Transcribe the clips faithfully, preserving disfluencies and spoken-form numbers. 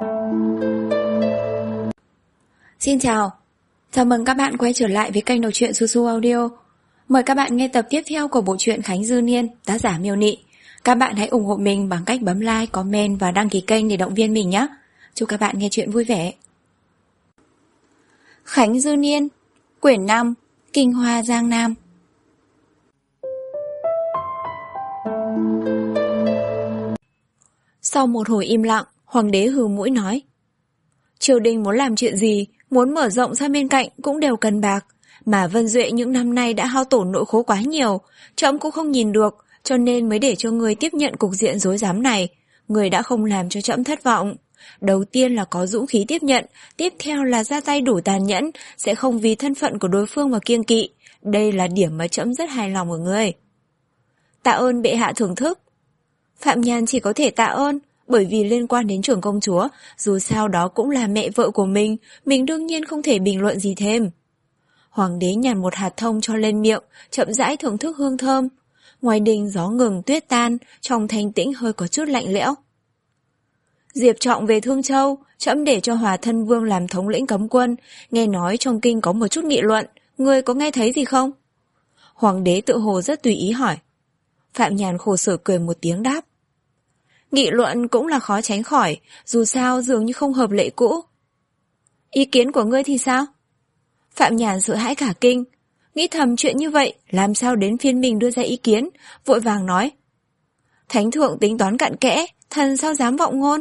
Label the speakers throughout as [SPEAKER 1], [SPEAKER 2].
[SPEAKER 1] Xin chào, chào mừng các bạn quay trở lại với kênh đọc truyện Su Su Audio. Mời các bạn nghe tập tiếp theo của bộ truyện Khánh Dư Niên, tác giả Miêu Nị. Các bạn hãy ủng hộ mình bằng cách bấm like, comment và đăng ký kênh để động viên mình nhé. Chúc các bạn nghe truyện vui vẻ. Khánh Dư Niên, quyển năm, Kinh Hoa Giang Nam. Sau một hồi im lặng, Hoàng đế hừ mũi nói: Triều đình muốn làm chuyện gì, muốn mở rộng sang bên cạnh cũng đều cần bạc, mà Vân Duệ những năm nay đã hao tổn nội khố quá nhiều, trẫm cũng không nhìn được, cho nên mới để cho người tiếp nhận cục diện rối rắm này. Người đã không làm cho trẫm thất vọng. Đầu tiên là có dũng khí tiếp nhận, tiếp theo là ra tay đủ tàn nhẫn, sẽ không vì thân phận của đối phương mà kiêng kỵ. Đây là điểm mà trẫm rất hài lòng ở người. Tạ ơn bệ hạ thưởng thức. Phạm Nhàn chỉ có thể tạ ơn, bởi vì liên quan đến trưởng công chúa, dù sao đó cũng là mẹ vợ của mình, mình đương nhiên không thể bình luận gì thêm. Hoàng đế nhàn một hạt thông cho lên miệng, chậm rãi thưởng thức hương thơm. Ngoài đình gió ngừng tuyết tan, trong thanh tĩnh hơi có chút lạnh lẽo. Diệp Trọng về Thương Châu, trẫm để cho Hòa Thân Vương làm thống lĩnh cấm quân, nghe nói trong kinh có một chút nghị luận, ngươi có nghe thấy gì không? Hoàng đế tự hồ rất tùy ý hỏi. Phạm Nhàn khổ sở cười một tiếng đáp. Nghị luận cũng là khó tránh khỏi, dù sao dường như không hợp lệ cũ. Ý kiến của ngươi thì sao? Phạm Nhàn sợ hãi cả kinh, nghĩ thầm chuyện như vậy, làm sao đến phiên mình đưa ra ý kiến, vội vàng nói. Thánh thượng tính toán cặn kẽ, thần sao dám vọng ngôn?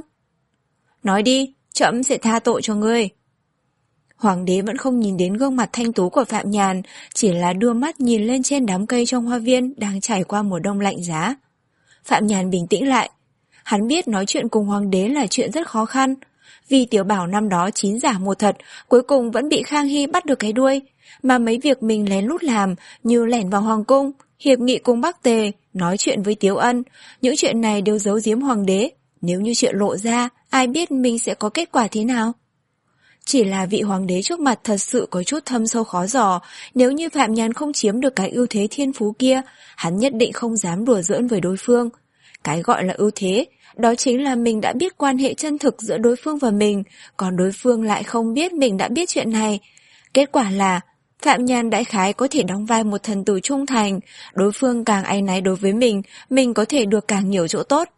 [SPEAKER 1] Nói đi, trẫm sẽ tha tội cho ngươi. Hoàng đế vẫn không nhìn đến gương mặt thanh tú của Phạm Nhàn, chỉ là đưa mắt nhìn lên trên đám cây trong hoa viên đang trải qua mùa đông lạnh giá. Phạm Nhàn bình tĩnh lại. Hắn biết nói chuyện cùng hoàng đế là chuyện rất khó khăn. Vì Tiểu Bảo năm đó chín giả một thật, cuối cùng vẫn bị Khang Hy bắt được cái đuôi. Mà mấy việc mình lén lút làm, như lẻn vào hoàng cung, hiệp nghị cùng Bắc Tề, nói chuyện với Tiếu Ân, những chuyện này đều giấu giếm hoàng đế. Nếu như chuyện lộ ra, ai biết mình sẽ có kết quả thế nào? Chỉ là vị hoàng đế trước mặt thật sự có chút thâm sâu khó dò, nếu như Phạm Nhàn không chiếm được cái ưu thế thiên phú kia, hắn nhất định không dám đùa giỡn với đối phương. Cái gọi là ưu thế, đó chính là mình đã biết quan hệ chân thực giữa đối phương và mình, còn đối phương lại không biết mình đã biết chuyện này. Kết quả là, Phạm Nhàn đại khái có thể đóng vai một thần tử trung thành, đối phương càng áy náy đối với mình, mình có thể được càng nhiều chỗ tốt.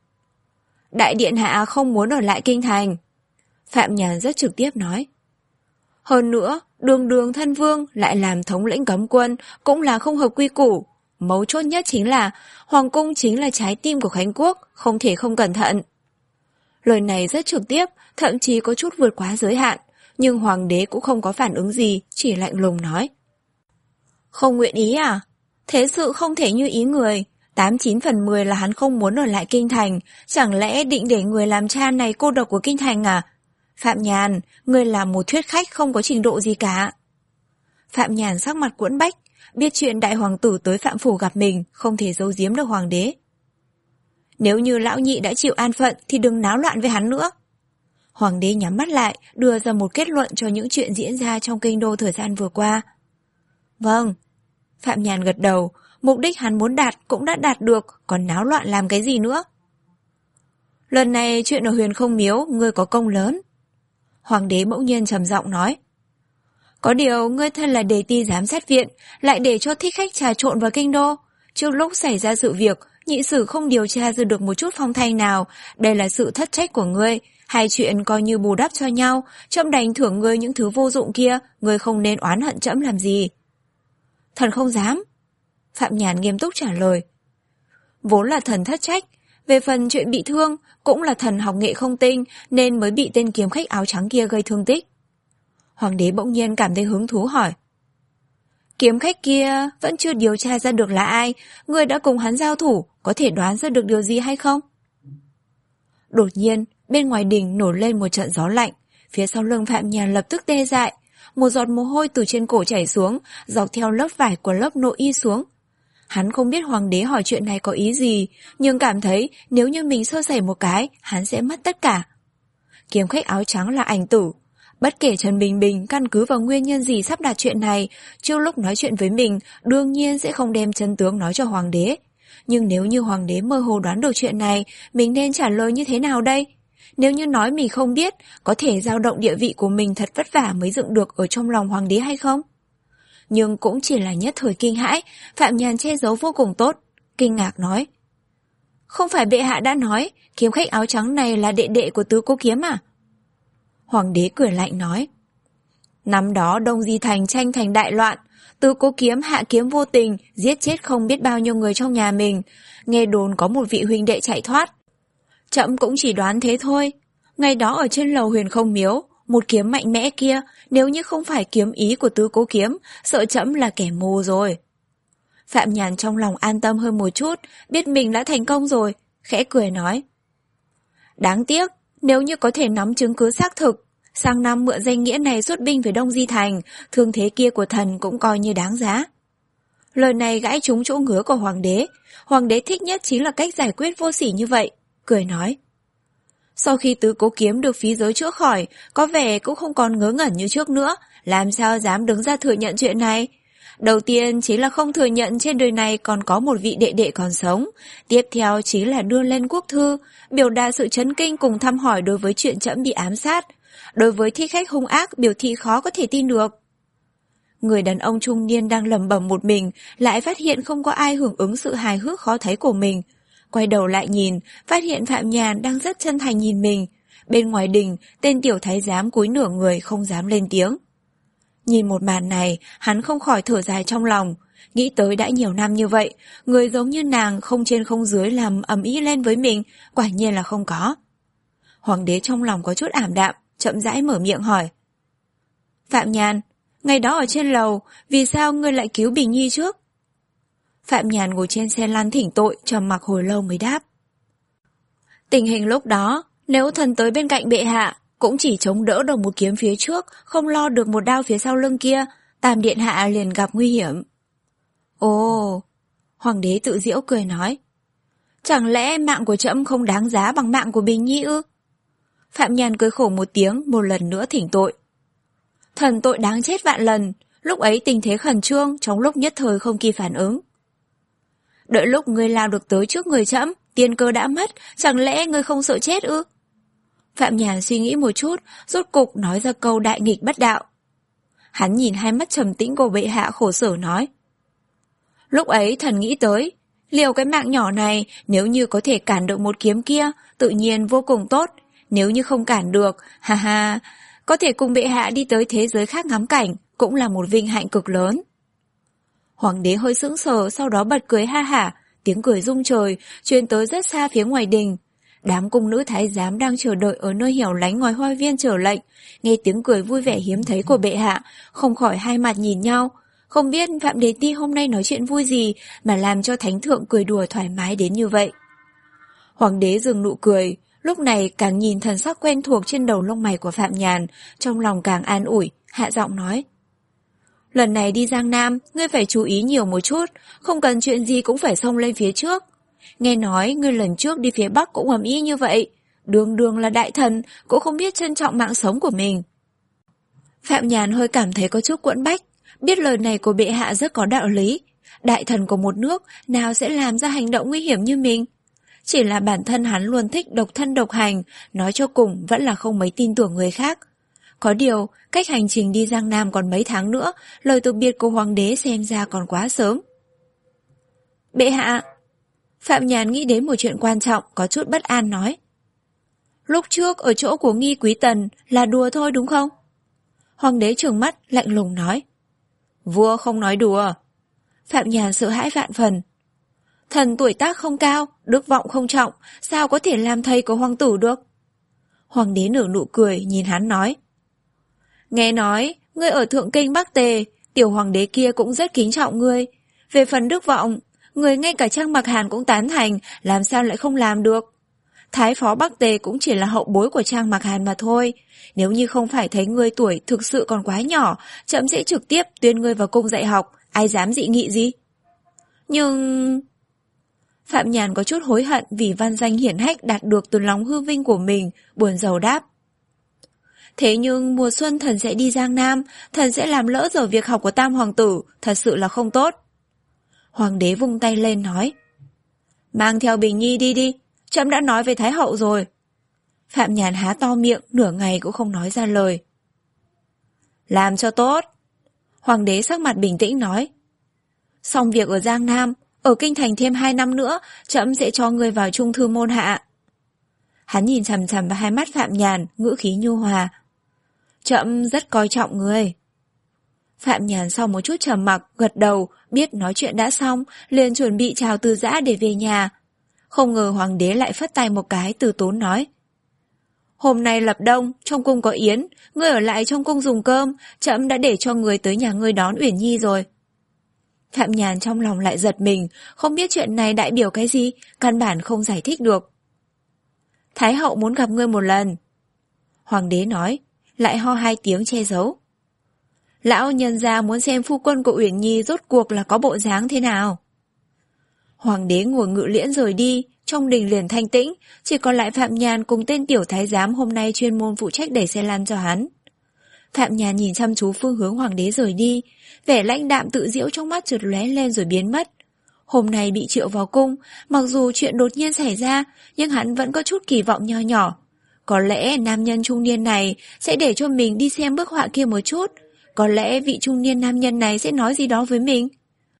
[SPEAKER 1] Đại điện hạ không muốn ở lại kinh thành. Phạm Nhàn rất trực tiếp nói. Hơn nữa, đường đường thân vương lại làm thống lĩnh cấm quân cũng là không hợp quy củ. Mấu chốt nhất chính là hoàng cung chính là trái tim của Khánh Quốc, không thể không cẩn thận. Lời này rất trực tiếp, thậm chí có chút vượt quá giới hạn, nhưng hoàng đế cũng không có phản ứng gì, chỉ lạnh lùng nói. Không nguyện ý à? Thế sự không thể như ý người. Tám chín phần mười là hắn không muốn ở lại kinh thành, chẳng lẽ định để người làm cha này cô độc của kinh thành à? Phạm Nhàn, người là một thuyết khách không có trình độ gì cả. Phạm Nhàn sắc mặt quẫn bách, biết chuyện đại hoàng tử tới Phạm phủ gặp mình, không thể giấu giếm được hoàng đế. Nếu như lão nhị đã chịu an phận thì đừng náo loạn với hắn nữa. Hoàng đế nhắm mắt lại, đưa ra một kết luận cho những chuyện diễn ra trong kinh đô thời gian vừa qua. Vâng. Phạm Nhàn gật đầu, mục đích hắn muốn đạt cũng đã đạt được, còn náo loạn làm cái gì nữa. Lần này chuyện ở Huyền Không Miếu, ngươi có công lớn. Hoàng đế bỗng nhiên trầm giọng nói. Có điều ngươi thân là đề ti giám sát viện, lại để cho thích khách trà trộn vào kinh đô. Trước lúc xảy ra sự việc, nhị sử không điều tra ra được một chút phong thanh nào. Đây là sự thất trách của ngươi. Hai chuyện coi như bù đắp cho nhau, trẫm đành thưởng ngươi những thứ vô dụng kia, ngươi không nên oán hận trẫm làm gì. Thần không dám. Phạm Nhàn nghiêm túc trả lời. Vốn là thần thất trách, về phần chuyện bị thương, cũng là thần học nghệ không tinh nên mới bị tên kiếm khách áo trắng kia gây thương tích. Hoàng đế bỗng nhiên cảm thấy hứng thú hỏi. Kiếm khách kia vẫn chưa điều tra ra được là ai, người đã cùng hắn giao thủ, có thể đoán ra được điều gì hay không? Đột nhiên, bên ngoài đình nổi lên một trận gió lạnh, phía sau lưng Phạm Nhàn lập tức tê dại, một giọt mồ hôi từ trên cổ chảy xuống, dọc theo lớp vải của lớp nội y xuống. Hắn không biết hoàng đế hỏi chuyện này có ý gì, nhưng cảm thấy nếu như mình sơ sẩy một cái, hắn sẽ mất tất cả. Kiếm khách áo trắng là ảnh tử. Bất kể Trần Bình Bình căn cứ vào nguyên nhân gì sắp đặt chuyện này, trước lúc nói chuyện với mình, đương nhiên sẽ không đem chân tướng nói cho hoàng đế. Nhưng nếu như hoàng đế mơ hồ đoán được chuyện này, mình nên trả lời như thế nào đây? Nếu như nói mình không biết, có thể dao động địa vị của mình thật vất vả mới dựng được ở trong lòng hoàng đế hay không? Nhưng cũng chỉ là nhất thời kinh hãi, Phạm Nhàn che giấu vô cùng tốt, kinh ngạc nói. Không phải bệ hạ đã nói, kiếm khách áo trắng này là đệ đệ của Tứ Cố Kiếm à? Hoàng đế cười lạnh nói. Năm đó Đông Di Thành tranh thành đại loạn, Tứ Cố Kiếm hạ kiếm vô tình, giết chết không biết bao nhiêu người trong nhà mình, nghe đồn có một vị huynh đệ chạy thoát. Trẫm cũng chỉ đoán thế thôi. Ngày đó ở trên lầu Huyền Không Miếu, một kiếm mạnh mẽ kia, nếu như không phải kiếm ý của Tứ Cố Kiếm, sợ trẫm là kẻ mù rồi. Phạm Nhàn trong lòng an tâm hơn một chút, biết mình đã thành công rồi, khẽ cười nói. Đáng tiếc, nếu như có thể nắm chứng cứ xác thực, sang năm mượn danh nghĩa này xuất binh về Đông Di Thành, thương thế kia của thần cũng coi như đáng giá. Lời này gãi trúng chỗ ngứa của hoàng đế, hoàng đế thích nhất chính là cách giải quyết vô sỉ như vậy, cười nói. Sau khi Tứ Cố Kiếm được phí giới chữa khỏi, có vẻ cũng không còn ngớ ngẩn như trước nữa, làm sao dám đứng ra thừa nhận chuyện này. Đầu tiên chính là không thừa nhận trên đời này còn có một vị đệ đệ còn sống, tiếp theo chính là đưa lên quốc thư, biểu đạt sự chấn kinh cùng thăm hỏi đối với chuyện trẫm bị ám sát, đối với thích khách hung ác biểu thị khó có thể tin được. Người đàn ông trung niên đang lẩm bẩm một mình, lại phát hiện không có ai hưởng ứng sự hài hước khó thấy của mình. Quay đầu lại nhìn, phát hiện Phạm Nhàn đang rất chân thành nhìn mình. Bên ngoài đình, tên tiểu thái giám cúi nửa người không dám lên tiếng. Nhìn một màn này, hắn không khỏi thở dài trong lòng. Nghĩ tới đã nhiều năm như vậy, người giống như nàng không trên không dưới làm ầm ĩ lên với mình, quả nhiên là không có. Hoàng đế trong lòng có chút ảm đạm, chậm rãi mở miệng hỏi. Phạm Nhàn, ngày đó ở trên lầu, vì sao ngươi lại cứu Bình Nhi trước? Phạm Nhàn ngồi trên xe lăn thỉnh tội, trầm mặc hồi lâu mới đáp. Tình hình lúc đó, nếu thần tới bên cạnh bệ hạ, cũng chỉ chống đỡ được một kiếm phía trước, không lo được một đao phía sau lưng kia, Tam điện hạ liền gặp nguy hiểm. Ồ, hoàng đế tự giễu cười nói. Chẳng lẽ mạng của trẫm không đáng giá bằng mạng của Bình Nhi ư? Phạm Nhàn cười khổ một tiếng, một lần nữa thỉnh tội. Thần tội đáng chết vạn lần, lúc ấy tình thế khẩn trương, trong lúc nhất thời không kịp phản ứng. Đợi lúc ngươi lao được tới trước người trẫm, tiên cơ đã mất, chẳng lẽ ngươi không sợ chết ư? Phạm Nhàn suy nghĩ một chút, rốt cục nói ra câu đại nghịch bất đạo. Hắn nhìn hai mắt trầm tĩnh của bệ hạ khổ sở nói. Lúc ấy thần nghĩ tới, liều cái mạng nhỏ này, nếu như có thể cản được một kiếm kia, tự nhiên vô cùng tốt. Nếu như không cản được, ha ha, có thể cùng bệ hạ đi tới thế giới khác ngắm cảnh, cũng là một vinh hạnh cực lớn. Hoàng đế hơi sững sờ, sau đó bật cười ha hả, tiếng cười rung trời, truyền tới rất xa phía ngoài đình. Đám cung nữ thái giám đang chờ đợi ở nơi hẻo lánh ngoài hoa viên chờ lệnh, nghe tiếng cười vui vẻ hiếm thấy của bệ hạ, không khỏi hai mặt nhìn nhau. Không biết Phạm Đế Ti hôm nay nói chuyện vui gì mà làm cho thánh thượng cười đùa thoải mái đến như vậy. Hoàng đế dừng nụ cười, lúc này càng nhìn thần sắc quen thuộc trên đầu lông mày của Phạm Nhàn, trong lòng càng an ủi, hạ giọng nói. Lần này đi Giang Nam, ngươi phải chú ý nhiều một chút, không cần chuyện gì cũng phải xông lên phía trước. Nghe nói ngươi lần trước đi phía Bắc cũng ầm ĩ như vậy, đường đường là đại thần, cũng không biết trân trọng mạng sống của mình. Phạm Nhàn hơi cảm thấy có chút quẫn bách, biết lời này của bệ hạ rất có đạo lý. Đại thần của một nước nào sẽ làm ra hành động nguy hiểm như mình? Chỉ là bản thân hắn luôn thích độc thân độc hành, nói cho cùng vẫn là không mấy tin tưởng người khác. Có điều, cách hành trình đi Giang Nam còn mấy tháng nữa, lời từ biệt của hoàng đế xem ra còn quá sớm. Bệ hạ! Phạm Nhàn nghĩ đến một chuyện quan trọng, có chút bất an nói. Lúc trước ở chỗ của Nghi Quý Tần là đùa thôi đúng không? Hoàng đế trừng mắt, lạnh lùng nói. Vua không nói đùa. Phạm Nhàn sợ hãi vạn phần. Thần tuổi tác không cao, đức vọng không trọng, sao có thể làm thầy của hoàng tử được? Hoàng đế nở nụ cười, nhìn hắn nói. Nghe nói, ngươi ở Thượng Kinh Bắc Tề, tiểu hoàng đế kia cũng rất kính trọng ngươi. Về phần đức vọng, người ngay cả Trang Mặc Hàn cũng tán thành, làm sao lại không làm được? Thái phó Bắc Tề cũng chỉ là hậu bối của Trang Mặc Hàn mà thôi. Nếu như không phải thấy ngươi tuổi thực sự còn quá nhỏ, trẫm sẽ trực tiếp tuyên ngươi vào cung dạy học, ai dám dị nghị gì? Nhưng... Phạm Nhàn có chút hối hận vì văn danh hiển hách đạt được từ lòng hư vinh của mình, buồn rầu đáp. Thế nhưng mùa xuân thần sẽ đi Giang Nam, thần sẽ làm lỡ giờ việc học của Tam Hoàng tử, thật sự là không tốt. Hoàng đế vung tay lên nói. Mang theo Bình Nhi đi đi, trẫm đã nói với Thái hậu rồi. Phạm Nhàn há to miệng, nửa ngày cũng không nói ra lời. Làm cho tốt. Hoàng đế sắc mặt bình tĩnh nói. Xong việc ở Giang Nam, ở Kinh Thành thêm hai năm nữa, trẫm sẽ cho ngươi vào trung thư môn hạ. Hắn nhìn chằm chằm vào hai mắt Phạm Nhàn, ngữ khí nhu hòa. Trẫm rất coi trọng ngươi. Phạm Nhàn sau một chút trầm mặc, gật đầu, biết nói chuyện đã xong, liền chuẩn bị chào từ giã để về nhà. Không ngờ hoàng đế lại phất tay một cái, từ tốn nói. Hôm nay lập đông, trong cung có yến, ngươi ở lại trong cung dùng cơm, trẫm đã để cho người tới nhà ngươi đón Uyển Nhi rồi. Phạm Nhàn trong lòng lại giật mình, không biết chuyện này đại biểu cái gì, căn bản không giải thích được. Thái hậu muốn gặp ngươi một lần. Hoàng đế nói, lại ho hai tiếng che giấu. Lão nhân gia muốn xem phu quân của Uyển Nhi rốt cuộc là có bộ dáng thế nào. Hoàng đế ngồi ngự liễn rời đi, trong đình liền thanh tĩnh, chỉ còn lại Phạm Nhàn cùng tên tiểu thái giám hôm nay chuyên môn phụ trách đẩy xe lăn cho hắn. Phạm Nhàn nhìn chăm chú phương hướng hoàng đế rời đi, vẻ lãnh đạm tự giễu trong mắt chợt lóe lên rồi biến mất. Hôm nay bị triệu vào cung, mặc dù chuyện đột nhiên xảy ra, nhưng hắn vẫn có chút kỳ vọng nho nhỏ. Có lẽ nam nhân trung niên này sẽ để cho mình đi xem bức họa kia một chút, có lẽ vị trung niên nam nhân này sẽ nói gì đó với mình.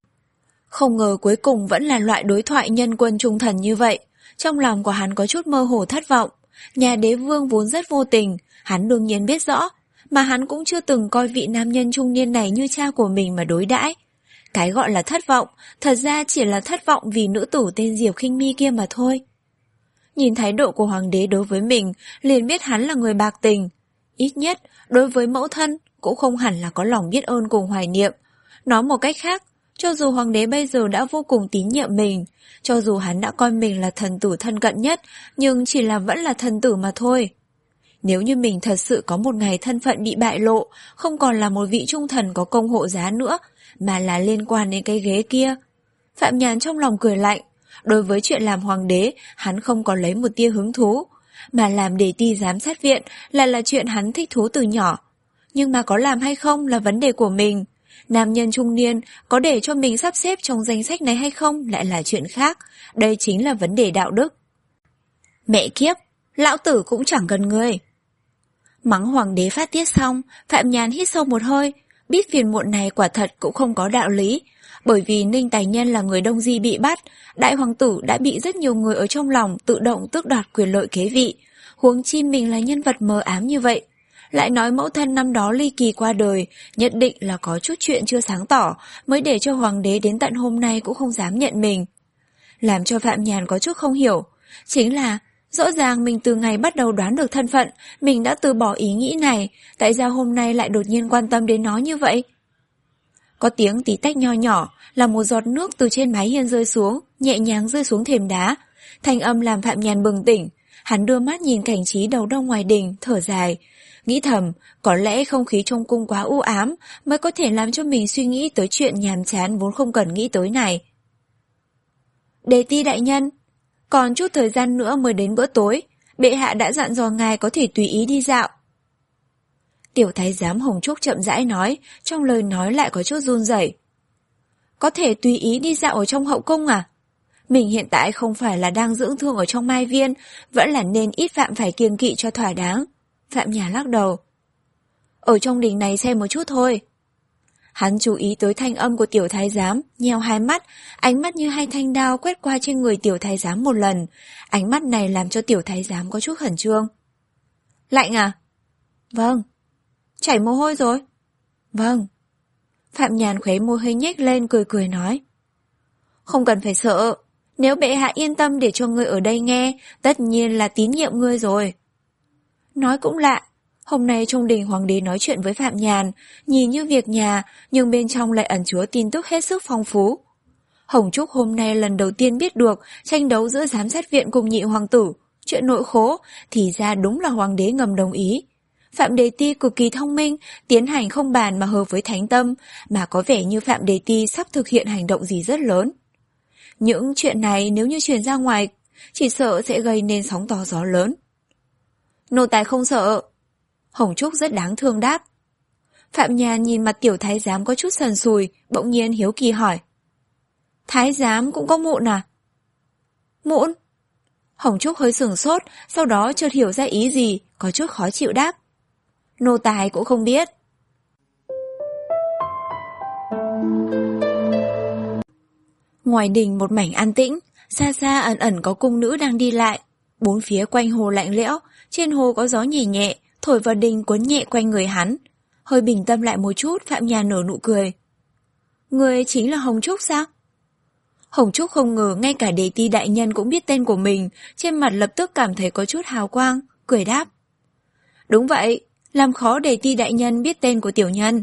[SPEAKER 1] Không ngờ cuối cùng vẫn là loại đối thoại nhân quân trung thần như vậy. Trong lòng của hắn có chút mơ hồ thất vọng. Nhà đế vương vốn rất vô tình, hắn đương nhiên biết rõ, mà hắn cũng chưa từng coi vị nam nhân trung niên này như cha của mình mà đối đãi. Cái gọi là thất vọng, thật ra chỉ là thất vọng vì nữ tử tên Diệp Khinh Mi kia mà thôi. Nhìn thái độ của hoàng đế đối với mình, liền biết hắn là người bạc tình. Ít nhất, đối với mẫu thân, cũng không hẳn là có lòng biết ơn cùng hoài niệm. Nói một cách khác, cho dù hoàng đế bây giờ đã vô cùng tín nhiệm mình, cho dù hắn đã coi mình là thần tử thân cận nhất, nhưng chỉ là vẫn là thần tử mà thôi. Nếu như mình thật sự có một ngày thân phận bị bại lộ, không còn là một vị trung thần có công hộ giá nữa, mà là liên quan đến cái ghế kia. Phạm Nhàn trong lòng cười lạnh, đối với chuyện làm hoàng đế, hắn không có lấy một tia hứng thú, mà làm đề ti giám sát viện là là chuyện hắn thích thú từ nhỏ. Nhưng mà có làm hay không là vấn đề của mình. Nam nhân trung niên có để cho mình sắp xếp trong danh sách này hay không lại là chuyện khác, đây chính là vấn đề đạo đức. Mẹ kiếp, lão tử cũng chẳng cần ngươi. Mắng hoàng đế phát tiết xong, Phạm Nhàn hít sâu một hơi, biết phiền muộn này quả thật cũng không có đạo lý, bởi vì Ninh Tài Nhân là người Đông Di bị bắt, đại hoàng tử đã bị rất nhiều người ở trong lòng tự động tước đoạt quyền lợi kế vị, huống chi mình là nhân vật mờ ám như vậy. Lại nói mẫu thân năm đó ly kỳ qua đời, nhất định là có chút chuyện chưa sáng tỏ, mới để cho hoàng đế đến tận hôm nay cũng không dám nhận mình. Làm cho Phạm Nhàn có chút không hiểu, chính là rõ ràng mình từ ngày bắt đầu đoán được thân phận, mình đã từ bỏ ý nghĩ này, tại sao hôm nay lại đột nhiên quan tâm đến nó như vậy? Có tiếng tí tách nho nhỏ, là một giọt nước từ trên mái hiên rơi xuống, nhẹ nhàng rơi xuống thềm đá. Thanh âm làm Phạm Nhàn bừng tỉnh, hắn đưa mắt nhìn cảnh trí đầu đông ngoài đình, thở dài. Nghĩ thầm, có lẽ không khí trong cung quá u ám mới có thể làm cho mình suy nghĩ tới chuyện nhàm chán vốn không cần nghĩ tới này. Đề ti đại nhân, còn chút thời gian nữa mới đến bữa tối, bệ hạ đã dặn dò ngài có thể tùy ý đi dạo. Tiểu thái giám Hồng Trúc chậm rãi nói, trong lời nói lại có chút run rẩy. Có thể tùy ý đi dạo ở trong hậu cung à? Mình hiện tại không phải là đang dưỡng thương ở trong Mai Viên, vẫn là nên ít phạm phải kiêng kỵ cho thỏa đáng. Phạm Nhàn lắc đầu. Ở trong đình này xem một chút thôi. Hắn chú ý tới thanh âm của tiểu thái giám, nheo hai mắt, ánh mắt như hai thanh đao quét qua trên người tiểu thái giám một lần. Ánh mắt này làm cho tiểu thái giám có chút khẩn trương. Lạnh à? Vâng. Chảy mồ hôi rồi? Vâng. Phạm Nhàn khóe môi hơi nhếch lên cười cười nói. Không cần phải sợ, nếu bệ hạ yên tâm để cho ngươi ở đây nghe, tất nhiên là tín nhiệm ngươi rồi. Nói cũng lạ, hôm nay trong đình hoàng đế nói chuyện với Phạm Nhàn, nhìn như việc nhà, nhưng bên trong lại ẩn chứa tin tức hết sức phong phú. Hồng Trúc hôm nay lần đầu tiên biết được tranh đấu giữa giám sát viện cùng nhị hoàng tử, chuyện nội khố, thì ra đúng là hoàng đế ngầm đồng ý. Phạm Đề Ti cực kỳ thông minh, tiến hành không bàn mà hợp với thánh tâm, mà có vẻ như Phạm Đề Ti sắp thực hiện hành động gì rất lớn. Những chuyện này nếu như truyền ra ngoài, chỉ sợ sẽ gây nên sóng to gió lớn. Nô tài không sợ. Hồng Trúc rất đáng thương đáp. Phạm Nhàn nhìn mặt tiểu thái giám có chút sần sùi, bỗng nhiên hiếu kỳ hỏi. Thái giám cũng có mụn à? Mụn? Hồng Trúc hơi sửng sốt, sau đó chợt hiểu ra ý gì, có chút khó chịu đáp. Nô tài cũng không biết. Ngoài đình một mảnh an tĩnh, xa xa ẩn ẩn có cung nữ đang đi lại. Bốn phía quanh hồ lạnh lẽo, trên hồ có gió nhẹ nhẹ, thổi vào đình cuốn nhẹ quanh người hắn. Hơi bình tâm lại một chút, Phạm Nhàn nở nụ cười. Người chính là Hồng Trúc sao? Hồng Trúc không ngờ ngay cả Đề Ti đại nhân cũng biết tên của mình, trên mặt lập tức cảm thấy có chút hào quang, cười đáp. Đúng vậy, làm khó Đề Ti đại nhân biết tên của tiểu nhân.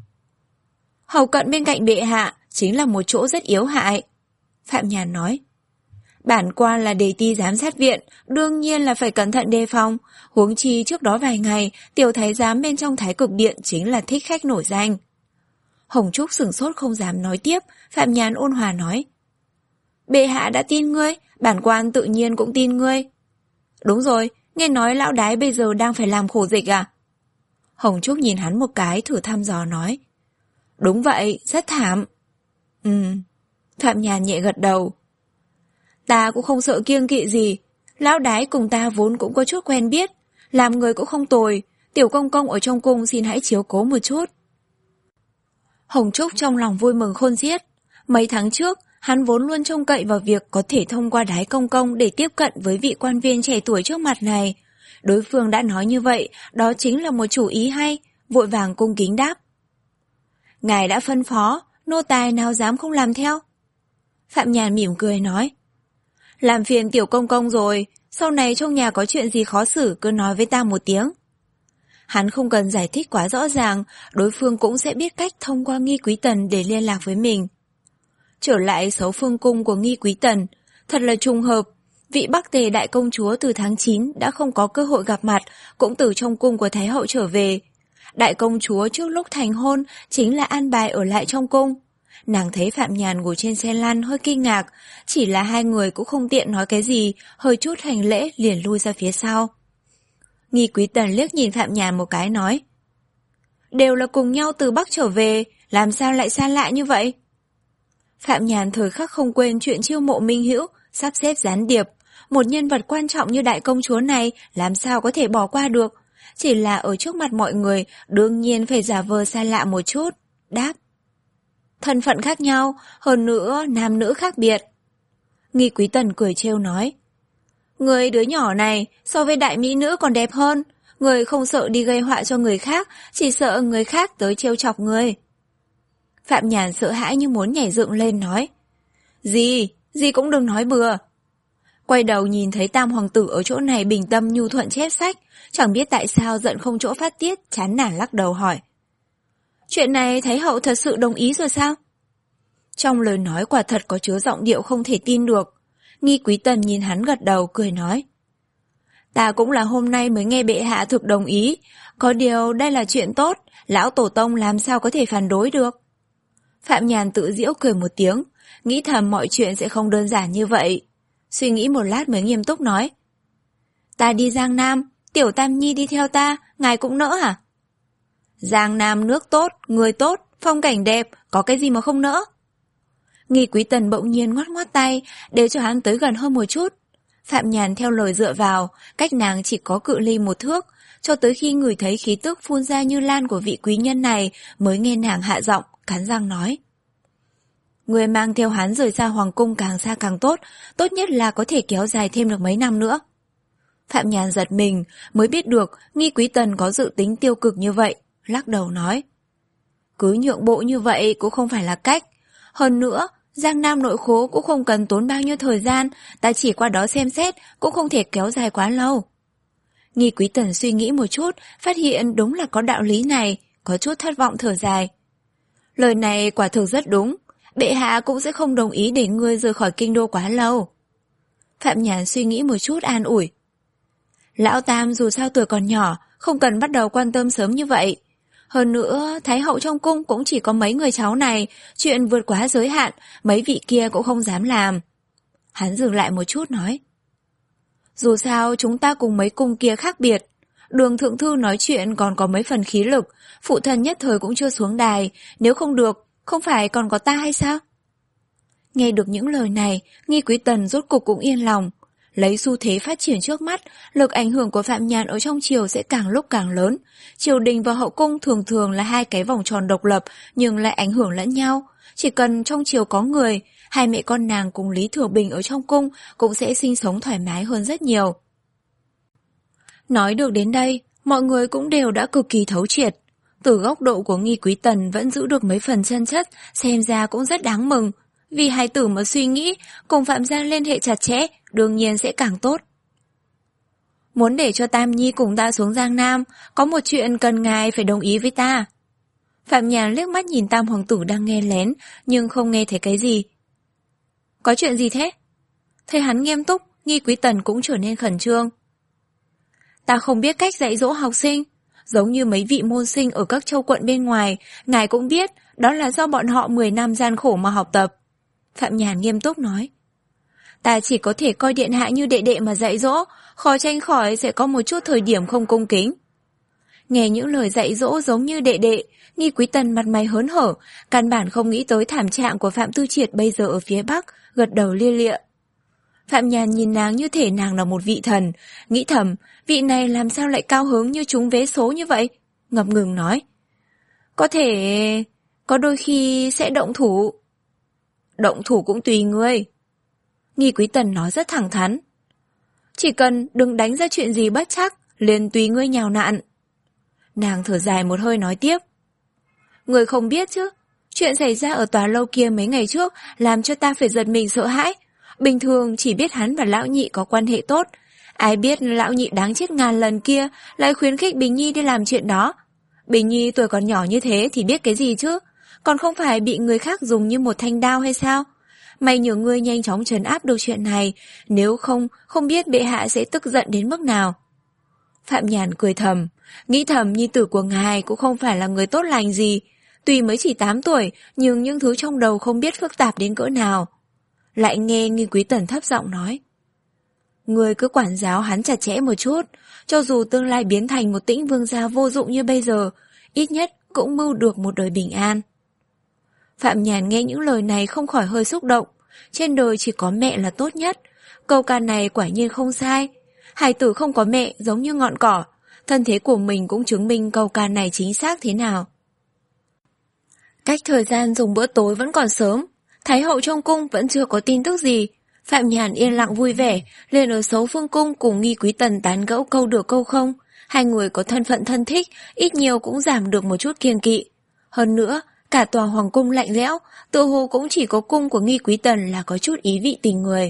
[SPEAKER 1] Hầu cận bên cạnh bệ hạ chính là một chỗ rất yếu hại. Phạm Nhàn nói. Bản quan là Đề Ti giám sát viện, đương nhiên là phải cẩn thận đề phòng. Huống chi trước đó vài ngày, tiểu thái giám bên trong Thái Cực Điện chính là thích khách nổi danh. Hồng Trúc sửng sốt không dám nói tiếp, Phạm Nhàn ôn hòa nói. Bệ hạ đã tin ngươi, bản quan tự nhiên cũng tin ngươi. Đúng rồi, nghe nói lão đái bây giờ đang phải làm khổ dịch à? Hồng Trúc nhìn hắn một cái thử thăm dò nói. Đúng vậy, rất thảm. Ừ, Phạm Nhàn nhẹ gật đầu. Ta cũng không sợ kiêng kỵ gì, lão đái cùng ta vốn cũng có chút quen biết, làm người cũng không tồi, tiểu công công ở trong cung xin hãy chiếu cố một chút. Hồng Trúc trong lòng vui mừng khôn xiết. Mấy tháng trước, hắn vốn luôn trông cậy vào việc có thể thông qua đái công công để tiếp cận với vị quan viên trẻ tuổi trước mặt này. Đối phương đã nói như vậy, đó chính là một chủ ý hay, vội vàng cung kính đáp. Ngài đã phân phó, nô tài nào dám không làm theo? Phạm Nhàn mỉm cười nói. Làm phiền tiểu công công rồi, sau này trong nhà có chuyện gì khó xử cứ nói với ta một tiếng. Hắn không cần giải thích quá rõ ràng, đối phương cũng sẽ biết cách thông qua Nghi Quý Tần để liên lạc với mình. Trở lại Sấu Phương Cung của Nghi Quý Tần, thật là trùng hợp, vị Bắc Tề đại công chúa từ tháng chín đã không có cơ hội gặp mặt, cũng từ trong cung của Thái hậu trở về. Đại công chúa trước lúc thành hôn chính là an bài ở lại trong cung. Nàng thấy Phạm Nhàn ngồi trên xe lăn hơi kinh ngạc, chỉ là hai người cũng không tiện nói cái gì, hơi chút hành lễ liền lui ra phía sau. Nghi Quý Tần liếc nhìn Phạm Nhàn một cái nói. Đều là cùng nhau từ Bắc trở về, làm sao lại xa lạ như vậy? Phạm Nhàn thời khắc không quên chuyện chiêu mộ minh hữu, sắp xếp gián điệp. Một nhân vật quan trọng như đại công chúa này làm sao có thể bỏ qua được. Chỉ là ở trước mặt mọi người đương nhiên phải giả vờ xa lạ một chút. Đáp. Thân phận khác nhau, hơn nữa nam nữ khác biệt. Nghi Quý Tần cười trêu nói. Người đứa nhỏ này so với đại mỹ nữ còn đẹp hơn. Người không sợ đi gây họa cho người khác, chỉ sợ người khác tới trêu chọc người. Phạm Nhàn sợ hãi như muốn nhảy dựng lên nói. Gì, gì cũng đừng nói bừa. Quay đầu nhìn thấy tam hoàng tử ở chỗ này bình tâm nhu thuận chép sách, chẳng biết tại sao giận không chỗ phát tiết, chán nản lắc đầu hỏi. Chuyện này Thái hậu thật sự đồng ý rồi sao? Trong lời nói quả thật có chứa giọng điệu không thể tin được. Nghi Quý Tần nhìn hắn gật đầu cười nói. Ta cũng là hôm nay mới nghe bệ hạ thực đồng ý, có điều đây là chuyện tốt, lão tổ tông làm sao có thể phản đối được. Phạm Nhàn tự giễu cười một tiếng, nghĩ thầm mọi chuyện sẽ không đơn giản như vậy. Suy nghĩ một lát mới nghiêm túc nói. Ta đi Giang Nam, tiểu Tam Nhi đi theo ta, ngài cũng nỡ hả? Giang Nam nước tốt, người tốt, phong cảnh đẹp, có cái gì mà không nỡ? Nghi Quý Tần bỗng nhiên ngoắt ngoắt tay, để cho hắn tới gần hơn một chút. Phạm Nhàn theo lời dựa vào, cách nàng chỉ có cự ly một thước, cho tới khi ngửi thấy khí tức phun ra như lan của vị quý nhân này mới nghe nàng hạ giọng, cắn răng nói. Người mang theo hắn rời xa hoàng cung càng xa càng tốt, tốt nhất là có thể kéo dài thêm được mấy năm nữa. Phạm Nhàn giật mình, mới biết được Nghi Quý Tần có dự tính tiêu cực như vậy, lắc đầu nói. Cứ nhượng bộ như vậy cũng không phải là cách. Hơn nữa, Giang Nam nội khố cũng không cần tốn bao nhiêu thời gian, ta chỉ qua đó xem xét cũng không thể kéo dài quá lâu. Nghi Quý Tần suy nghĩ một chút, phát hiện đúng là có đạo lý này, có chút thất vọng thở dài. Lời này quả thực rất đúng, bệ hạ cũng sẽ không đồng ý để ngươi rời khỏi kinh đô quá lâu. Phạm Nhàn suy nghĩ một chút an ủi. Lão Tam dù sao tuổi còn nhỏ, không cần bắt đầu quan tâm sớm như vậy. Hơn nữa, Thái hậu trong cung cũng chỉ có mấy người cháu này, chuyện vượt quá giới hạn, mấy vị kia cũng không dám làm. Hắn dừng lại một chút nói. Dù sao chúng ta cùng mấy cung kia khác biệt. Đường thượng thư nói chuyện còn có mấy phần khí lực, phụ thân nhất thời cũng chưa xuống đài, nếu không được, không phải còn có ta hay sao? Nghe được những lời này, Nghi Quý Tần rốt cục cũng yên lòng. Lấy xu thế phát triển trước mắt, lực ảnh hưởng của Phạm Nhàn ở trong triều sẽ càng lúc càng lớn. Triều đình và hậu cung thường thường là hai cái vòng tròn độc lập nhưng lại ảnh hưởng lẫn nhau. Chỉ cần trong triều có người, hai mẹ con nàng cùng Lý Thừa Bình ở trong cung cũng sẽ sinh sống thoải mái hơn rất nhiều. Nói được đến đây, mọi người cũng đều đã cực kỳ thấu triệt. Từ góc độ của Nghi Quý Tần vẫn giữ được mấy phần chân chất, xem ra cũng rất đáng mừng. Vì hài tử mà suy nghĩ, cùng Phạm gia liên hệ chặt chẽ, đương nhiên sẽ càng tốt. Muốn để cho Tam Nhi cùng ta xuống Giang Nam, có một chuyện cần ngài phải đồng ý với ta. Phạm Nhàn liếc mắt nhìn Tam Hoàng tử đang nghe lén, nhưng không nghe thấy cái gì. Có chuyện gì thế? Thấy hắn nghiêm túc, Nghi Quý Tần cũng trở nên khẩn trương. Ta không biết cách dạy dỗ học sinh. Giống như mấy vị môn sinh ở các châu quận bên ngoài, ngài cũng biết, đó là do bọn họ mười năm gian khổ mà học tập. Phạm Nhàn nghiêm túc nói. Ta chỉ có thể coi điện hạ như đệ đệ mà dạy dỗ, khó tránh khỏi sẽ có một chút thời điểm không cung kính. Nghe những lời dạy dỗ giống như đệ đệ, Nghi Quý Tần mặt mày hớn hở, căn bản không nghĩ tới thảm trạng của Phạm Tư Triệt bây giờ ở phía Bắc, gật đầu lia lịa. Phạm Nhàn nhìn nàng như thể nàng là một vị thần, nghĩ thầm, vị này làm sao lại cao hứng như trúng vé số như vậy? Ngập ngừng nói. Có thể... có đôi khi sẽ động thủ. Động thủ cũng tùy ngươi. Nghi Quý Tần nói rất thẳng thắn. Chỉ cần đừng đánh ra chuyện gì bất chắc, liền tùy ngươi nhào nặn. Nàng thở dài một hơi nói tiếp. Ngươi không biết chứ, chuyện xảy ra ở tòa lâu kia mấy ngày trước làm cho ta phải giật mình sợ hãi. Bình thường chỉ biết hắn và lão nhị có quan hệ tốt. Ai biết lão nhị đáng chết ngàn lần kia lại khuyến khích Bình Nhi đi làm chuyện đó. Bình Nhi tuổi còn nhỏ như thế thì biết cái gì chứ? Còn không phải bị người khác dùng như một thanh đao hay sao? May nhờ ngươi nhanh chóng trấn áp được chuyện này, nếu không, không biết bệ hạ sẽ tức giận đến mức nào. Phạm Nhàn cười thầm, nghĩ thầm nhi tử của ngài cũng không phải là người tốt lành gì. Tuy mới chỉ tám tuổi, nhưng những thứ trong đầu không biết phức tạp đến cỡ nào. Lại nghe Nghi Quý Tần thấp giọng nói. Ngươi cứ quản giáo hắn chặt chẽ một chút, cho dù tương lai biến thành một tĩnh vương gia vô dụng như bây giờ, ít nhất cũng mưu được một đời bình an. Phạm Nhàn nghe những lời này không khỏi hơi xúc động. Trên đời chỉ có mẹ là tốt nhất. Câu ca này quả nhiên không sai. Hài tử không có mẹ giống như ngọn cỏ. Thân thế của mình cũng chứng minh câu ca này chính xác thế nào. Cách thời gian dùng bữa tối vẫn còn sớm. Thái hậu trong cung vẫn chưa có tin tức gì. Phạm Nhàn yên lặng vui vẻ, liền ở Sấu Phương cung cùng Nghi Quý Tần tán gẫu câu được câu không. Hai người có thân phận thân thích, ít nhiều cũng giảm được một chút kiêng kỵ. Hơn nữa, cả tòa hoàng cung lạnh lẽo, tự hồ cũng chỉ có cung của Nghi Quý Tần là có chút ý vị tình người.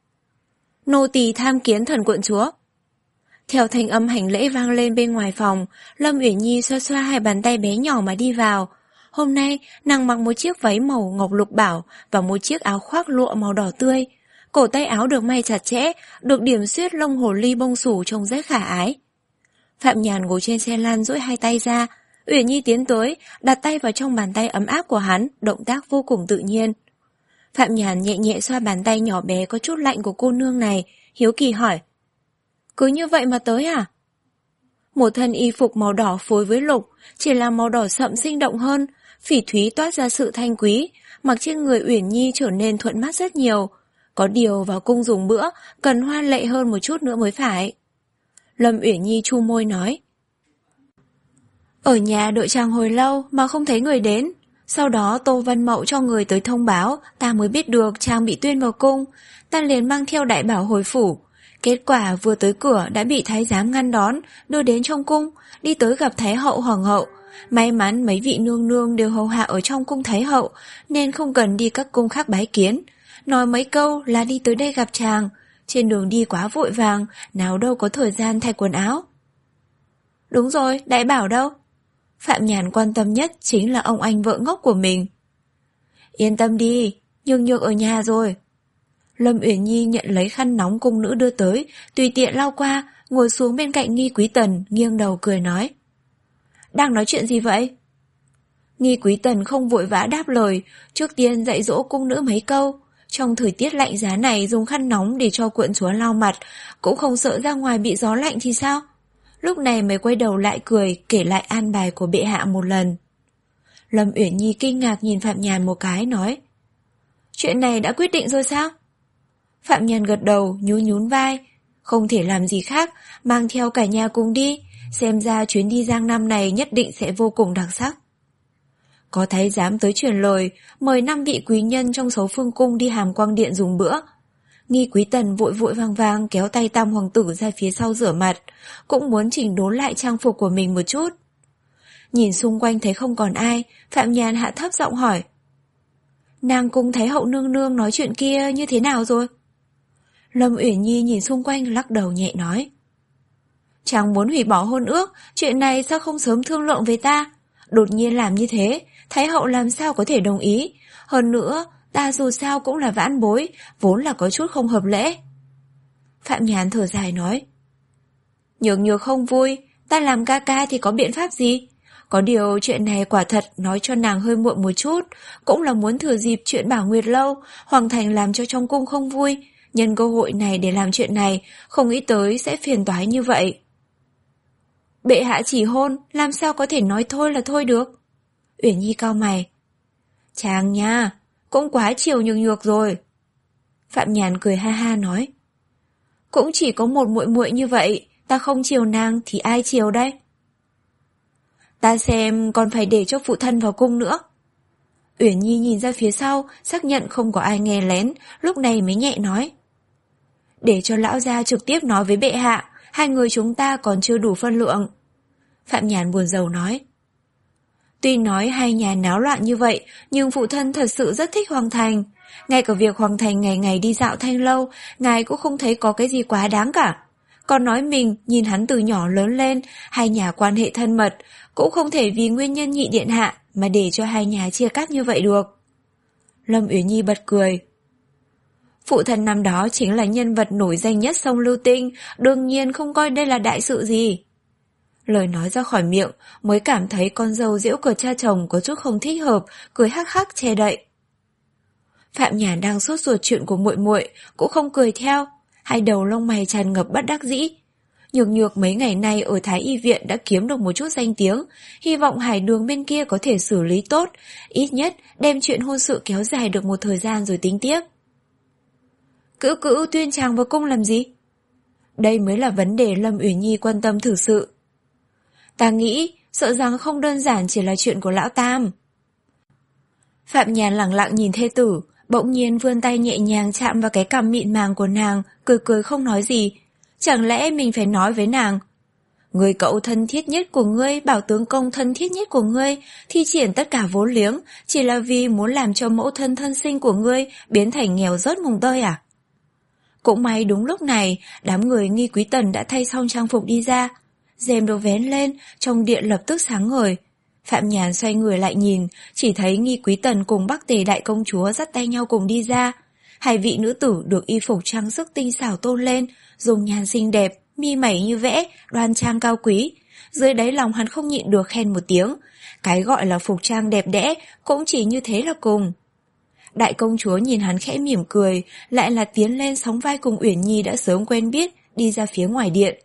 [SPEAKER 1] Nô tỳ tham kiến thần quận chúa. Theo thanh âm hành lễ vang lên bên ngoài phòng, Lâm Uyển Nhi xoa xoa hai bàn tay bé nhỏ mà đi vào. Hôm nay, nàng mặc một chiếc váy màu ngọc lục bảo và một chiếc áo khoác lụa màu đỏ tươi. Cổ tay áo được may chặt chẽ, được điểm xuyết lông hồ ly bông xù trông rất khả ái. Phạm Nhàn ngồi trên xe lan duỗi hai tay ra, Uyển Nhi tiến tới, đặt tay vào trong bàn tay ấm áp của hắn, động tác vô cùng tự nhiên. Phạm Nhàn nhẹ nhẹ xoa bàn tay nhỏ bé có chút lạnh của cô nương này, hiếu kỳ hỏi. Cứ như vậy mà tới à? Một thân y phục màu đỏ phối với lục, chỉ là màu đỏ sậm sinh động hơn, phỉ thúy toát ra sự thanh quý, mặc trên người Uyển Nhi trở nên thuận mắt rất nhiều. Có điều vào cung dùng bữa, cần hoa lệ hơn một chút nữa mới phải. Lâm Uyển Nhi chu môi nói. Ở nhà đợi chàng hồi lâu mà không thấy người đến. Sau đó Tô Văn Mậu cho người tới thông báo, ta mới biết được chàng bị tuyên vào cung. Ta liền mang theo đại bảo hồi phủ. Kết quả vừa tới cửa đã bị thái giám ngăn đón, đưa đến trong cung, đi tới gặp thái hậu hoàng hậu. May mắn mấy vị nương nương đều hầu hạ ở trong cung thái hậu, nên không cần đi các cung khác bái kiến. Nói mấy câu là đi tới đây gặp chàng. Trên đường đi quá vội vàng, nào đâu có thời gian thay quần áo. Đúng rồi, đại bảo đâu? Phạm Nhàn quan tâm nhất chính là ông anh vợ ngốc của mình. Yên tâm đi, Nhược Nhược ở nhà rồi. Lâm Uyển Nhi nhận lấy khăn nóng cung nữ đưa tới, tùy tiện lau qua, ngồi xuống bên cạnh Nghi Quý Tần, nghiêng đầu cười nói. Đang nói chuyện gì vậy? Nghi Quý Tần không vội vã đáp lời, trước tiên dạy dỗ cung nữ mấy câu. Trong thời tiết lạnh giá này dùng khăn nóng để cho quận chúa lau mặt, cũng không sợ ra ngoài bị gió lạnh thì sao? Lúc này mới quay đầu lại cười, kể lại an bài của bệ hạ một lần. Lâm Uyển Nhi kinh ngạc nhìn Phạm Nhàn một cái, nói. Chuyện này đã quyết định rồi sao? Phạm Nhân gật đầu, nhún nhún vai. Không thể làm gì khác, mang theo cả nhà cùng đi. Xem ra chuyến đi Giang Nam này nhất định sẽ vô cùng đặc sắc. Có thái giám tới truyền lời, mời năm vị quý nhân trong số phương cung đi Hàm Quang Điện dùng bữa. Nghi Quý Tần vội vội vàng vàng kéo tay Tam Hoàng tử ra phía sau rửa mặt, cũng muốn chỉnh đốn lại trang phục của mình một chút. Nhìn xung quanh thấy không còn ai, Phạm Nhàn hạ thấp giọng hỏi. Nàng cung Thái hậu nương nương nói chuyện kia như thế nào rồi? Lâm Uyển Nhi nhìn xung quanh lắc đầu nhẹ nói. Chàng muốn hủy bỏ hôn ước, chuyện này sao không sớm thương lượng với ta? Đột nhiên làm như thế, Thái hậu làm sao có thể đồng ý? Hơn nữa, ta dù sao cũng là vãn bối, vốn là có chút không hợp lễ. Phạm Nhàn thở dài nói. Nhược nhược không vui, ta làm ca ca thì có biện pháp gì? Có điều chuyện này quả thật nói cho nàng hơi muộn một chút, cũng là muốn thừa dịp chuyện Bảo Nguyệt lâu, Hoàng thành làm cho trong cung không vui, nhân cơ hội này để làm chuyện này, không nghĩ tới sẽ phiền toái như vậy. Bệ hạ chỉ hôn, làm sao có thể nói thôi là thôi được? Uyển Nhi cau mày. Chàng nha, cũng quá chiều nhược nhược rồi. Phạm Nhàn cười ha ha nói. Cũng chỉ có một muội muội như vậy, ta không chiều nàng thì ai chiều đây? Ta xem còn phải để cho phụ thân vào cung nữa. Uyển Nhi nhìn ra phía sau, xác nhận không có ai nghe lén, lúc này mới nhẹ nói. Để cho lão gia trực tiếp nói với bệ hạ, hai người chúng ta còn chưa đủ phân lượng. Phạm Nhàn buồn rầu nói. Tuy nói hai nhà náo loạn như vậy, nhưng phụ thân thật sự rất thích Hoàng thành. Ngay cả việc Hoàng thành ngày ngày đi dạo thanh lâu, ngài cũng không thấy có cái gì quá đáng cả. Còn nói mình nhìn hắn từ nhỏ lớn lên, hai nhà quan hệ thân mật, cũng không thể vì nguyên nhân nhị điện hạ mà để cho hai nhà chia cắt như vậy được. Lâm Uyển Nhi bật cười. Phụ thân năm đó chính là nhân vật nổi danh nhất sông Lưu Tinh, đương nhiên không coi đây là đại sự gì. Lời nói ra khỏi miệng, mới cảm thấy con dâu giễu cợt cha chồng có chút không thích hợp, cười hắc hắc che đậy. Phạm Nhàn đang sốt ruột chuyện của muội muội, cũng không cười theo, hai đầu lông mày tràn ngập bất đắc dĩ. Nhược nhược mấy ngày nay ở Thái Y viện đã kiếm được một chút danh tiếng, hy vọng Hải Đường bên kia có thể xử lý tốt, ít nhất đem chuyện hôn sự kéo dài được một thời gian rồi tính tiếp. Cữu cữu tuyên chàng vào cung làm gì? Đây mới là vấn đề Lâm Uyển Nhi quan tâm thử sự. Ta nghĩ, sợ rằng không đơn giản chỉ là chuyện của lão Tam. Phạm Nhàn lẳng lặng nhìn thê tử, bỗng nhiên vươn tay nhẹ nhàng chạm vào cái cằm mịn màng của nàng, cười cười không nói gì. Chẳng lẽ mình phải nói với nàng? Người cậu thân thiết nhất của ngươi, Bảo tướng công thân thiết nhất của ngươi, thi triển tất cả vốn liếng, chỉ là vì muốn làm cho mẫu thân thân sinh của ngươi biến thành nghèo rớt mùng tơi à? Cũng may đúng lúc này, đám người Nghi Quý Tần đã thay xong trang phục đi ra. Rèm được vén lên, trong điện lập tức sáng ngời. Phạm Nhàn xoay người lại nhìn, chỉ thấy Nghi Quý Tần cùng Bắc Tề đại công chúa dắt tay nhau cùng đi ra. Hai vị nữ tử được y phục trang sức tinh xảo tôn lên, dùng nhan xinh đẹp, mi mẩy như vẽ, đoan trang cao quý. Dưới đáy lòng hắn không nhịn được khen một tiếng. Cái gọi là phục trang đẹp đẽ cũng chỉ như thế là cùng. Đại công chúa nhìn hắn khẽ mỉm cười, lại là tiến lên sóng vai cùng Uyển Nhi đã sớm quen biết, đi ra phía ngoài điện.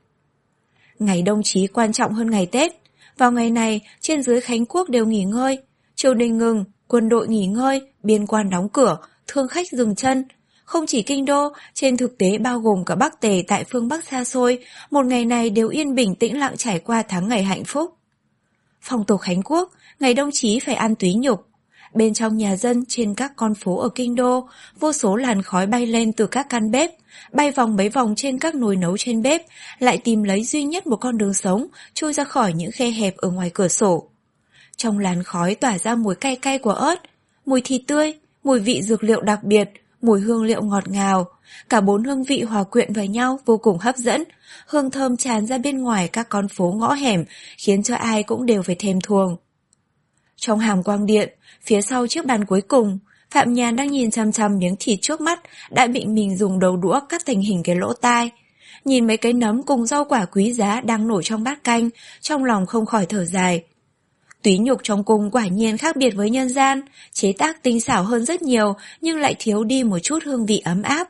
[SPEAKER 1] Ngày đông chí quan trọng hơn ngày Tết. Vào ngày này, trên dưới Khánh Quốc đều nghỉ ngơi. Triều đình ngừng, quân đội nghỉ ngơi, biên quan đóng cửa, thương khách dừng chân. Không chỉ kinh đô, trên thực tế bao gồm cả Bắc Tề tại phương Bắc xa xôi, một ngày này đều yên bình tĩnh lặng trải qua tháng ngày hạnh phúc. Phong tục Khánh Quốc, ngày đông chí phải ăn túy nhục. Bên trong nhà dân trên các con phố ở kinh đô, vô số làn khói bay lên từ các căn bếp, bay vòng mấy vòng trên các nồi nấu trên bếp, lại tìm lấy duy nhất một con đường sống trôi ra khỏi những khe hẹp ở ngoài cửa sổ. Trong làn khói tỏa ra mùi cay cay của ớt, mùi thịt tươi, mùi vị dược liệu đặc biệt, mùi hương liệu ngọt ngào. Cả bốn hương vị hòa quyện vào nhau vô cùng hấp dẫn, hương thơm tràn ra bên ngoài các con phố ngõ hẻm, khiến cho ai cũng đều phải thèm thuồng. Trong Hàm Quang Điện, phía sau chiếc bàn cuối cùng, Phạm Nhàn đang nhìn chằm chằm miếng thịt trước mắt đã bị mình dùng đầu đũa cắt thành hình cái lỗ tai. Nhìn mấy cái nấm cùng rau quả quý giá đang nổi trong bát canh, trong lòng không khỏi thở dài. Túy nhục trong cung quả nhiên khác biệt với nhân gian, chế tác tinh xảo hơn rất nhiều nhưng lại thiếu đi một chút hương vị ấm áp.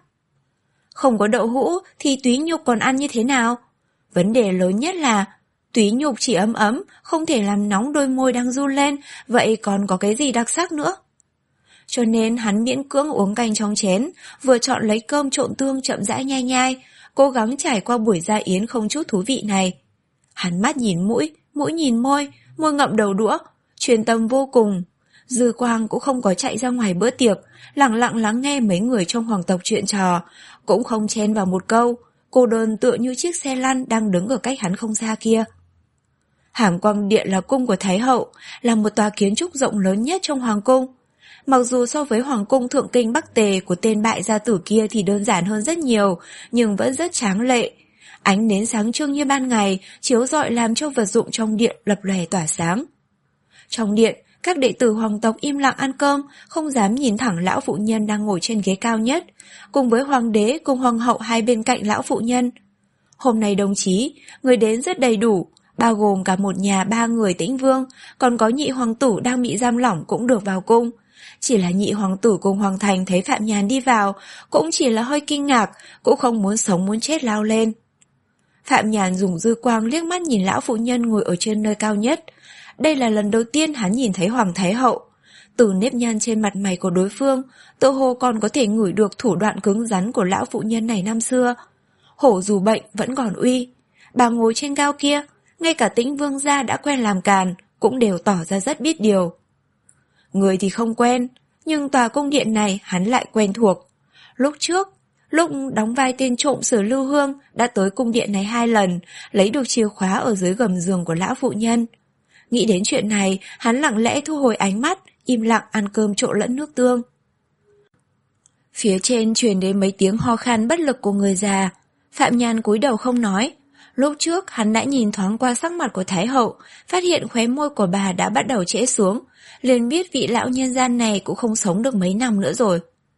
[SPEAKER 1] Không có đậu hũ thì túy nhục còn ăn như thế nào? Vấn đề lớn nhất là túy nhục chỉ ấm ấm, không thể làm nóng đôi môi đang run lên, vậy còn có cái gì đặc sắc nữa? cho nên hắn miễn cưỡng uống canh trong chén, vừa chọn lấy cơm trộn tương chậm rãi nhai nhai, cố gắng trải qua buổi gia yến không chút thú vị này. Hắn mắt nhìn mũi, mũi nhìn môi, môi ngậm đầu đũa, chuyên tâm vô cùng. Dư Quang cũng không có chạy ra ngoài bữa tiệc, lặng lặng lắng nghe mấy người trong hoàng tộc chuyện trò, cũng không chen vào một câu, cô đơn tựa như chiếc xe lăn đang đứng ở cách hắn không xa kia. Hàm Quang Điện là cung của Thái hậu, là một tòa kiến trúc rộng lớn nhất trong hoàng cung. Mặc dù so với hoàng cung thượng kinh Bắc Tề của tên bại gia tử kia thì đơn giản hơn rất nhiều, nhưng vẫn rất tráng lệ. Ánh nến sáng trưng như ban ngày, chiếu rọi làm cho vật dụng trong điện lập lòe tỏa sáng. Trong điện, các đệ tử hoàng tộc im lặng ăn cơm, không dám nhìn thẳng lão phụ nhân đang ngồi trên ghế cao nhất, cùng với hoàng đế cùng hoàng hậu hai bên cạnh lão phụ nhân. Hôm nay đồng chí, người đến rất đầy đủ, bao gồm cả một nhà ba người Tĩnh Vương, còn có nhị hoàng tử đang bị giam lỏng cũng được vào cung. Chỉ là nhị hoàng tử cùng Hoàng Thành thấy Phạm Nhàn đi vào, cũng chỉ là hơi kinh ngạc, cũng không muốn sống muốn chết lao lên. Phạm Nhàn dùng dư quang liếc mắt nhìn lão phụ nhân ngồi ở trên nơi cao nhất. Đây là lần đầu tiên hắn nhìn thấy Hoàng Thái hậu. Từ nếp nhăn trên mặt mày của đối phương, tự hồ còn có thể ngửi được thủ đoạn cứng rắn của lão phụ nhân này năm xưa. Hổ dù bệnh vẫn còn uy. Bà ngồi trên cao kia, ngay cả Tĩnh Vương gia đã quen làm càn, cũng đều tỏ ra rất biết điều. Người thì không quen, nhưng tòa cung điện này hắn lại quen thuộc. Lúc trước, lúc đóng vai tên trộm Sở Lưu Hương đã tới cung điện này hai lần, lấy được chìa khóa ở dưới gầm giường của lão phụ nhân. Nghĩ đến chuyện này, hắn lặng lẽ thu hồi ánh mắt, im lặng ăn cơm trộn lẫn nước tương. Phía trên truyền đến mấy tiếng ho khan bất lực của người già. Phạm Nhàn cúi đầu không nói. Lúc trước hắn đã nhìn thoáng qua sắc mặt của Thái hậu, phát hiện khóe môi của bà đã bắt đầu trễ xuống, liền biết vị lão nhân gian này cũng không sống được mấy năm nữa rồi.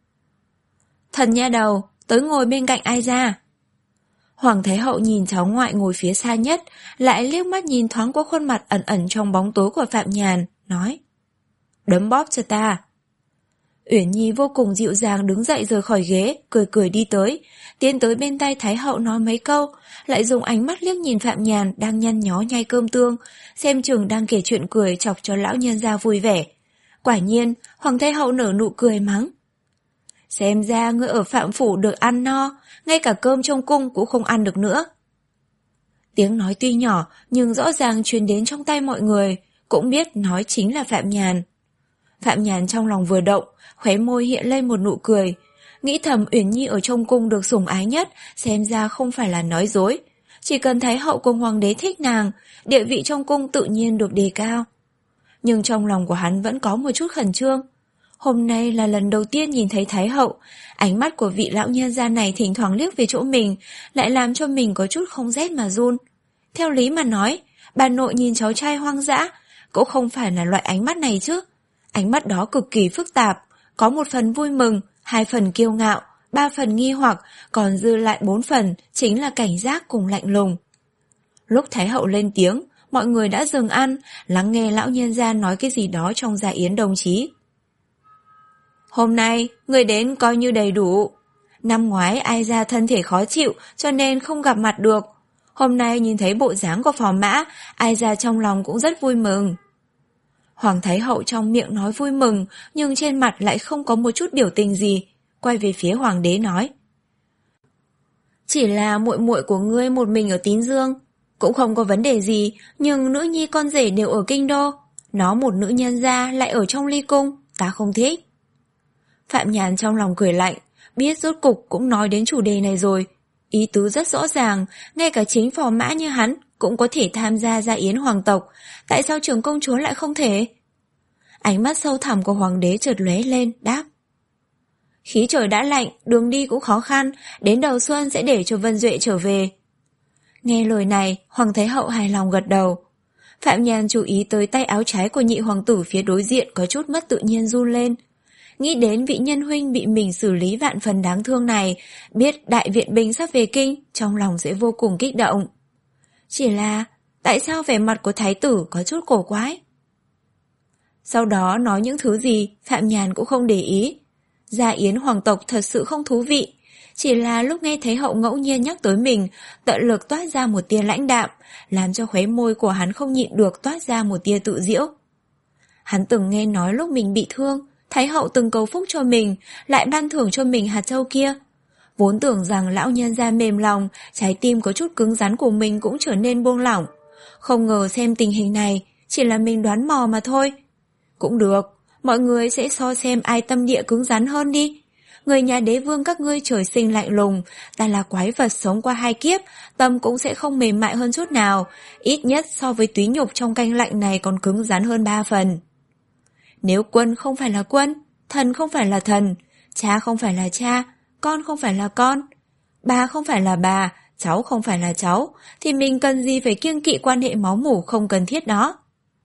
[SPEAKER 1] Thần nha đầu, tới ngồi bên cạnh ai ra? Hoàng Thái hậu nhìn cháu ngoại ngồi phía xa nhất, lại liếc mắt nhìn thoáng qua khuôn mặt ẩn ẩn trong bóng tối của Phạm Nhàn, nói: Đấm bóp cho ta. Uyển Nhi vô cùng dịu dàng đứng dậy rời khỏi ghế, cười cười đi tới, tiến tới bên tay Thái hậu nói mấy câu, lại dùng ánh mắt liếc nhìn Phạm Nhàn đang nhăn nhó nhai cơm tương, xem chừng đang kể chuyện cười chọc cho lão nhân gia vui vẻ. Quả nhiên, Hoàng Thái hậu nở nụ cười mắng: Xem ra ngươi ở Phạm phủ được ăn no, ngay cả cơm trong cung cũng không ăn được nữa. Tiếng nói tuy nhỏ nhưng rõ ràng truyền đến trong tai mọi người, cũng biết nói chính là Phạm Nhàn. Phạm Nhàn trong lòng vừa động, khóe môi hiện lên một nụ cười, nghĩ thầm Uyển Nhi ở trong cung được sủng ái nhất, xem ra không phải là nói dối. Chỉ cần Thái hậu cùng hoàng đế thích nàng, địa vị trong cung tự nhiên được đề cao. Nhưng trong lòng của hắn vẫn có một chút khẩn trương. Hôm nay là lần đầu tiên nhìn thấy Thái hậu, ánh mắt của vị lão nhân gia này thỉnh thoảng liếc về chỗ mình, lại làm cho mình có chút không rét mà run. Theo lý mà nói, bà nội nhìn cháu trai hoang dã, cũng không phải là loại ánh mắt này chứ. Ánh mắt đó cực kỳ phức tạp, có một phần vui mừng, hai phần kiêu ngạo, ba phần nghi hoặc, còn dư lại bốn phần chính là cảnh giác cùng lạnh lùng. Lúc Thái hậu lên tiếng, mọi người đã dừng ăn, lắng nghe lão nhân gia nói cái gì đó trong dạ yến đồng chí. Hôm nay, người đến coi như đầy đủ. Năm ngoái ai ra thân thể khó chịu cho nên không gặp mặt được. Hôm nay nhìn thấy bộ dáng của phò mã, ai ra trong lòng cũng rất vui mừng. Hoàng Thái hậu trong miệng nói vui mừng, nhưng trên mặt lại không có một chút biểu tình gì. Quay về phía hoàng đế nói: Chỉ là muội muội của ngươi một mình ở Tín Dương, cũng không có vấn đề gì, nhưng nữ nhi con rể đều ở kinh đô. Nó một nữ nhân gia lại ở trong ly cung, ta không thích. Phạm Nhàn trong lòng cười lạnh, biết rốt cục cũng nói đến chủ đề này rồi. Ý tứ rất rõ ràng, ngay cả chính phò mã như hắn cũng có thể tham gia gia yến hoàng tộc, tại sao trưởng công chúa lại không thể? Ánh mắt sâu thẳm của hoàng đế chợt lóe lên, đáp: Khí trời đã lạnh, đường đi cũng khó khăn, đến đầu xuân sẽ để cho Vân Duệ trở về. Nghe lời này, Hoàng Thái hậu hài lòng gật đầu. Phạm Nhàn chú ý tới tay áo trái của nhị hoàng tử phía đối diện có chút mất tự nhiên run lên. Nghĩ đến vị nhân huynh bị mình xử lý vạn phần đáng thương này, biết đại viện binh sắp về kinh, trong lòng sẽ vô cùng kích động. Chỉ là, tại sao vẻ mặt của thái tử có chút cổ quái? Sau đó nói những thứ gì, Phạm Nhàn cũng không để ý. Gia yến hoàng tộc thật sự không thú vị. Chỉ là lúc nghe thấy hậu ngẫu nhiên nhắc tới mình, tận lực toát ra một tia lãnh đạm, làm cho khóe môi của hắn không nhịn được toát ra một tia tự giễu. Hắn từng nghe nói lúc mình bị thương, Thái hậu từng cầu phúc cho mình, lại ban thưởng cho mình hạt châu kia. Vốn tưởng rằng lão nhân gia mềm lòng, trái tim có chút cứng rắn của mình cũng trở nên buông lỏng. Không ngờ xem tình hình này, chỉ là mình đoán mò mà thôi. Cũng được, mọi người sẽ so xem ai tâm địa cứng rắn hơn đi. Người nhà đế vương các ngươi trời sinh lạnh lùng, ta là quái vật sống qua hai kiếp, tâm cũng sẽ không mềm mại hơn chút nào, ít nhất so với túy nhục trong canh lạnh này còn cứng rắn hơn ba phần. Nếu quân không phải là quân, thần không phải là thần, cha không phải là cha, con không phải là con, bà không phải là bà, cháu không phải là cháu, thì mình cần gì phải kiêng kỵ quan hệ máu mủ không cần thiết đó.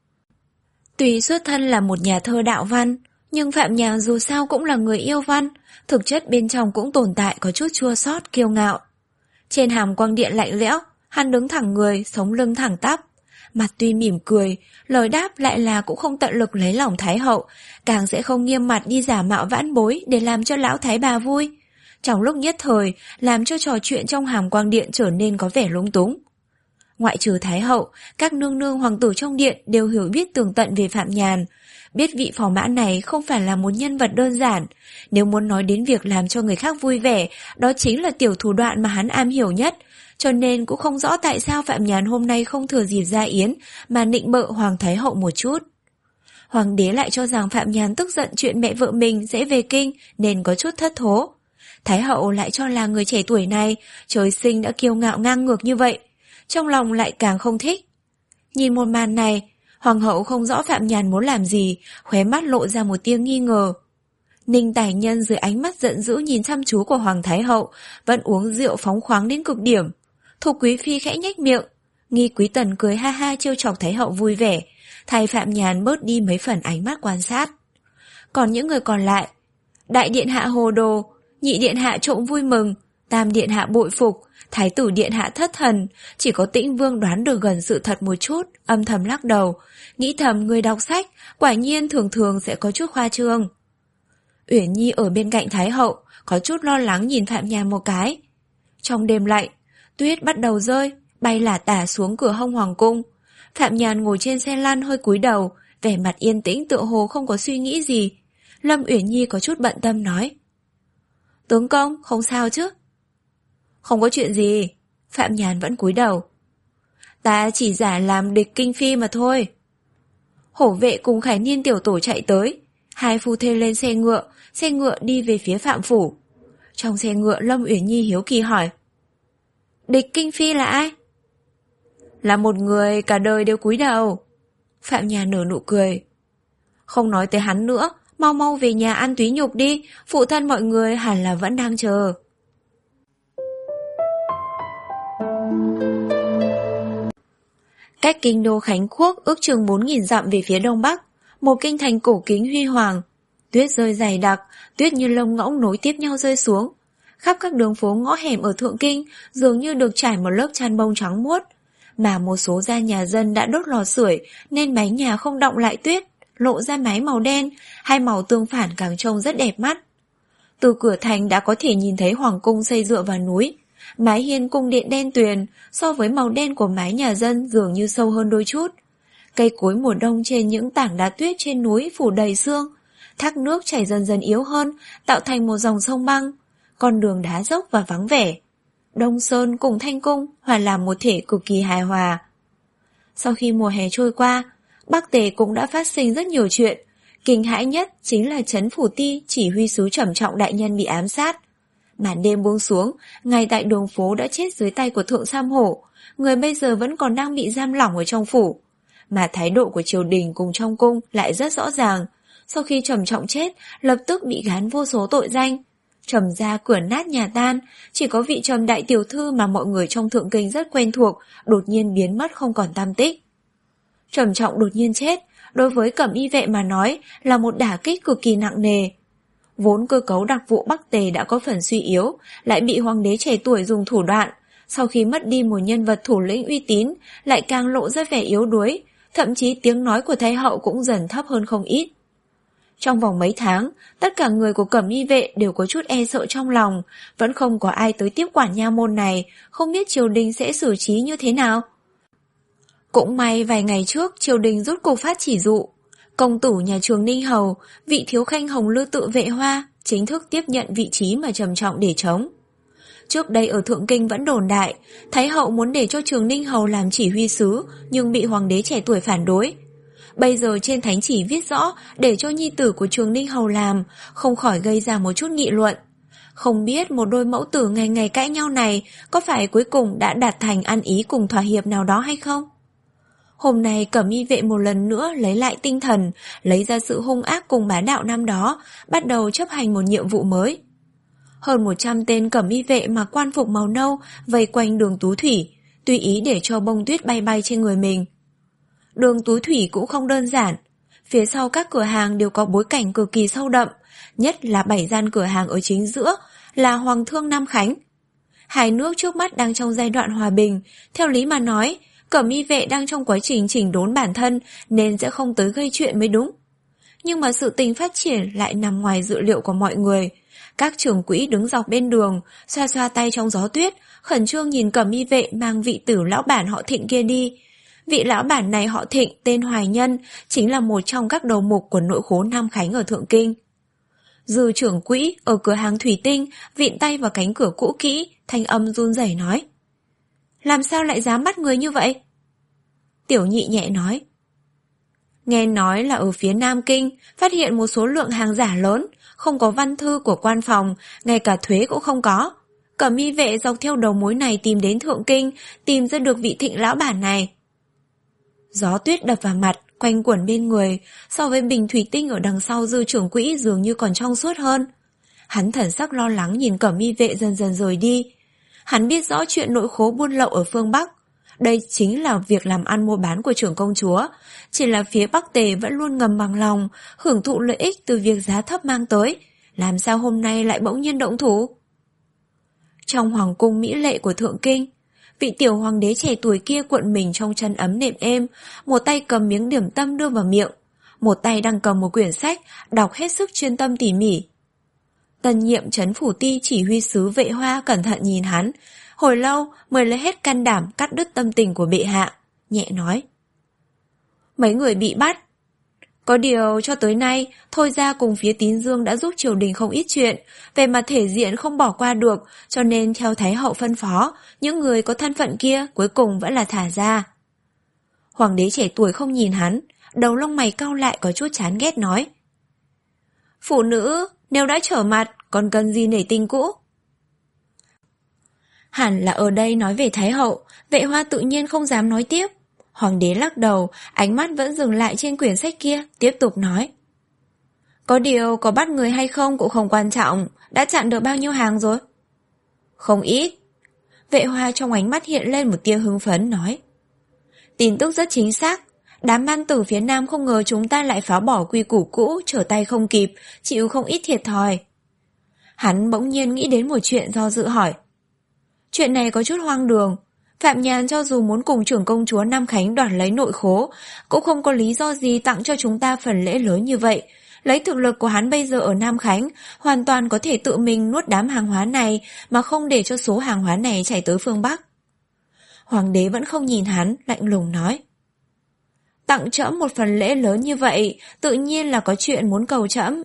[SPEAKER 1] Tuy xuất thân là một nhà thơ đạo văn, nhưng Phạm Nhàn dù sao cũng là người yêu văn, thực chất bên trong cũng tồn tại có chút chua xót kiêu ngạo. Trên hàm quang điện lạnh lẽo, hắn đứng thẳng người, sống lưng thẳng tắp. Mặt tuy mỉm cười, lời đáp lại là cũng không tận lực lấy lòng Thái hậu, càng sẽ không nghiêm mặt đi giả mạo vãn bối để làm cho lão Thái bà vui. Trong lúc nhất thời, làm cho trò chuyện trong hàm quang điện trở nên có vẻ lúng túng. Ngoại trừ Thái hậu, các nương nương hoàng tử trong điện đều hiểu biết tường tận về Phạm Nhàn. Biết vị phò mã này không phải là một nhân vật đơn giản. Nếu muốn nói đến việc làm cho người khác vui vẻ, đó chính là tiểu thủ đoạn mà hắn am hiểu nhất. Cho nên cũng không rõ tại sao Phạm Nhàn hôm nay không thừa dịp ra yến mà nịnh bợ Hoàng Thái hậu một chút. Hoàng đế lại cho rằng Phạm Nhàn tức giận chuyện mẹ vợ mình sẽ về kinh nên có chút thất thố. Thái hậu lại cho là người trẻ tuổi này trời sinh đã kiêu ngạo ngang ngược như vậy, trong lòng lại càng không thích. Nhìn một màn này, Hoàng hậu không rõ Phạm Nhàn muốn làm gì, khóe mắt lộ ra một tia nghi ngờ. Ninh Tài Nhân dưới ánh mắt giận dữ nhìn chăm chú của Hoàng Thái hậu, vẫn uống rượu phóng khoáng đến cực điểm. Thục Quý Phi khẽ nhếch miệng, Nghi Quý Tần cười ha ha trêu chọc Thái hậu vui vẻ, thay Phạm Nhàn bớt đi mấy phần ánh mắt quan sát. Còn những người còn lại, Đại Điện Hạ hồ đồ, Nhị Điện Hạ trộm vui mừng, Tam Điện Hạ bội phục, Thái tử Điện Hạ thất thần, chỉ có Tĩnh Vương đoán được gần sự thật một chút, âm thầm lắc đầu, nghĩ thầm người đọc sách, quả nhiên thường thường sẽ có chút khoa trương. Uyển Nhi ở bên cạnh Thái hậu, có chút lo lắng nhìn Phạm Nhàn một cái. Trong đêm lạnh, tuyết bắt đầu rơi, bay lả tả xuống cửa hông hoàng cung. Phạm Nhàn ngồi trên xe lăn hơi cúi đầu, vẻ mặt yên tĩnh tựa hồ không có suy nghĩ gì. Lâm Uyển Nhi có chút bận tâm nói: Tướng công, không sao chứ? Không có chuyện gì. Phạm Nhàn vẫn cúi đầu. Ta chỉ giả làm địch kinh phi mà thôi. Hổ vệ cùng Khải Niên tiểu tổ chạy tới, hai phu thê lên xe ngựa, xe ngựa đi về phía Phạm phủ. Trong xe ngựa Lâm Uyển Nhi hiếu kỳ hỏi: Địch kinh phi là ai? Là một người cả đời đều cúi đầu. Phạm Nhàn nở nụ cười. Không nói tới hắn nữa, mau mau về nhà ăn túy nhục đi, phụ thân mọi người hẳn là vẫn đang chờ. Cách kinh đô Khánh Quốc ước chừng bốn nghìn dặm về phía đông bắc, một kinh thành cổ kính huy hoàng. Tuyết rơi dày đặc, tuyết như lông ngỗng nối tiếp nhau rơi xuống. Khắp các đường phố ngõ hẻm ở Thượng Kinh dường như được trải một lớp chăn bông trắng muốt. Mà một số gia nhà dân đã đốt lò sưởi nên mái nhà không đọng lại tuyết, lộ ra mái màu đen, hai màu tương phản càng trông rất đẹp mắt. Từ cửa thành đã có thể nhìn thấy hoàng cung xây dựa vào núi. Mái hiên cung điện đen tuyền, so với màu đen của mái nhà dân dường như sâu hơn đôi chút. Cây cối mùa đông trên những tảng đá tuyết trên núi phủ đầy sương. Thác nước chảy dần dần yếu hơn, tạo thành một dòng sông băng. Con đường đá dốc và vắng vẻ. Đông Sơn cùng Thanh Cung hòa làm một thể cực kỳ hài hòa. Sau khi mùa hè trôi qua, Bắc Tề cũng đã phát sinh rất nhiều chuyện. Kinh hãi nhất chính là Trấn Phủ Ti chỉ huy sứ Trầm Trọng đại nhân bị ám sát. Màn đêm buông xuống, ngay tại đường phố đã chết dưới tay của Thượng Sam Hổ, người bây giờ vẫn còn đang bị giam lỏng ở trong phủ. Mà thái độ của triều đình cùng trong cung lại rất rõ ràng. Sau khi Trầm Trọng chết, lập tức bị gán vô số tội danh. Trầm gia cửa nát nhà tan, chỉ có vị Trầm đại tiểu thư mà mọi người trong Thượng Kinh rất quen thuộc, đột nhiên biến mất không còn tăm tích. Trầm Trọng đột nhiên chết, đối với Cẩm Y vệ mà nói là một đả kích cực kỳ nặng nề. Vốn cơ cấu đặc vụ Bắc Tề đã có phần suy yếu, lại bị hoàng đế trẻ tuổi dùng thủ đoạn, sau khi mất đi một nhân vật thủ lĩnh uy tín, lại càng lộ ra vẻ yếu đuối, thậm chí tiếng nói của Thái hậu cũng dần thấp hơn không ít. Trong vòng mấy tháng, tất cả người của Cẩm Y vệ đều có chút e sợ trong lòng, vẫn không có ai tới tiếp quản nha môn này, không biết triều đình sẽ xử trí như thế nào. Cũng may vài ngày trước triều đình rút cục phát chỉ dụ, Công tử nhà Trường Ninh Hầu, vị thiếu khanh Hồng Lư Tự Vệ Hoa, chính thức tiếp nhận vị trí mà trầm trọng để trống. Trước đây ở Thượng Kinh vẫn đồn đại, Thái hậu muốn để cho Trường Ninh Hầu làm chỉ huy sứ, nhưng bị hoàng đế trẻ tuổi phản đối. Bây giờ trên thánh chỉ viết rõ để cho nhi tử của Trường Ninh Hầu làm, không khỏi gây ra một chút nghị luận. Không biết một đôi mẫu tử ngày ngày cãi nhau này có phải cuối cùng đã đạt thành ăn ý cùng thỏa hiệp nào đó hay không? Hôm nay Cẩm Y Vệ một lần nữa lấy lại tinh thần, lấy ra sự hung ác cùng bá đạo năm đó, bắt đầu chấp hành một nhiệm vụ mới. Hơn một trăm tên Cẩm Y Vệ mặc quan phục màu nâu vây quanh Đường Tú Thủy, tùy ý để cho bông tuyết bay bay trên người mình. Đường Tú Thủy cũng không đơn giản, phía sau các cửa hàng đều có bối cảnh cực kỳ sâu đậm, nhất là bảy gian cửa hàng ở chính giữa là Hoàng thương Nam Khánh. Hai nước trước mắt đang trong giai đoạn hòa bình, theo lý mà nói, Cẩm Y Vệ đang trong quá trình chỉnh đốn bản thân nên sẽ không tới gây chuyện mới đúng. Nhưng mà sự tình phát triển lại nằm ngoài dự liệu của mọi người. Các trưởng quỹ đứng dọc bên đường, xoa xoa tay trong gió tuyết, khẩn trương nhìn Cẩm Y Vệ mang vị tử lão bản họ Thịnh kia đi. Vị lão bản này họ Thịnh tên Hoài Nhân, chính là một trong các đầu mục của nội khố Nam Khánh ở Thượng Kinh. Dư trưởng quỹ ở cửa hàng thủy tinh vịn tay vào cánh cửa cũ kỹ, thanh âm run rẩy nói: làm sao lại dám bắt người như vậy? Tiểu Nhị nhẹ nói: nghe nói là ở phía Nam Kinh phát hiện một số lượng hàng giả lớn, không có văn thư của quan phòng, ngay cả thuế cũng không có. Cẩm Y Vệ dọc theo đầu mối này tìm đến Thượng Kinh, tìm ra được vị Thịnh lão bản này. Gió tuyết đập vào mặt, quanh quẩn bên người, so với bình thủy tinh ở đằng sau Dư trưởng quỹ dường như còn trong suốt hơn. Hắn thần sắc lo lắng nhìn Cẩm Y Vệ dần dần rời đi. Hắn biết rõ chuyện nội khố buôn lậu ở phương Bắc. Đây chính là việc làm ăn mua bán của trưởng công chúa. Chỉ là phía Bắc Tề vẫn luôn ngầm bằng lòng, hưởng thụ lợi ích từ việc giá thấp mang tới. Làm sao hôm nay lại bỗng nhiên động thủ? Trong hoàng cung mỹ lệ của Thượng Kinh, vị tiểu hoàng đế trẻ tuổi kia cuộn mình trong chăn ấm nệm êm, một tay cầm miếng điểm tâm đưa vào miệng, một tay đang cầm một quyển sách, đọc hết sức chuyên tâm tỉ mỉ. Tân nhiệm trấn phủ ti chỉ huy sứ Vệ Hoa cẩn thận nhìn hắn, hồi lâu mới lấy hết can đảm cắt đứt tâm tình của bệ hạ, nhẹ nói: mấy người bị bắt. Có điều cho tới nay, Thôi Gia cùng phía Tín Dương đã giúp triều đình không ít chuyện, về mặt thể diện không bỏ qua được, cho nên theo Thái hậu phân phó, những người có thân phận kia cuối cùng vẫn là thả ra. Hoàng đế trẻ tuổi không nhìn hắn, đầu lông mày cau lại có chút chán ghét nói: phụ nữ, nếu đã trở mặt, còn cần gì nể tình cũ? Hẳn là ở đây nói về Thái hậu, Vệ Hoa tự nhiên không dám nói tiếp. Hoàng đế lắc đầu, ánh mắt vẫn dừng lại trên quyển sách kia, tiếp tục nói: có điều có bắt người hay không cũng không quan trọng, đã chặn được bao nhiêu hàng rồi? Không ít. Vệ Hoa trong ánh mắt hiện lên một tia hưng phấn nói: tin tức rất chính xác, đám ban tử phía Nam không ngờ chúng ta lại phá bỏ quy củ cũ, trở tay không kịp, chịu không ít thiệt thòi. Hắn bỗng nhiên nghĩ đến một chuyện do dự hỏi: chuyện này có chút hoang đường. Phạm Nhàn cho dù muốn cùng trưởng công chúa Nam Khánh đoạt lấy nội khố, cũng không có lý do gì tặng cho chúng ta phần lễ lớn như vậy. Lấy thực lực của hắn bây giờ ở Nam Khánh, hoàn toàn có thể tự mình nuốt đám hàng hóa này mà không để cho số hàng hóa này chạy tới phương Bắc. Hoàng đế vẫn không nhìn hắn, lạnh lùng nói: tặng trẫm một phần lễ lớn như vậy, tự nhiên là có chuyện muốn cầu trẫm.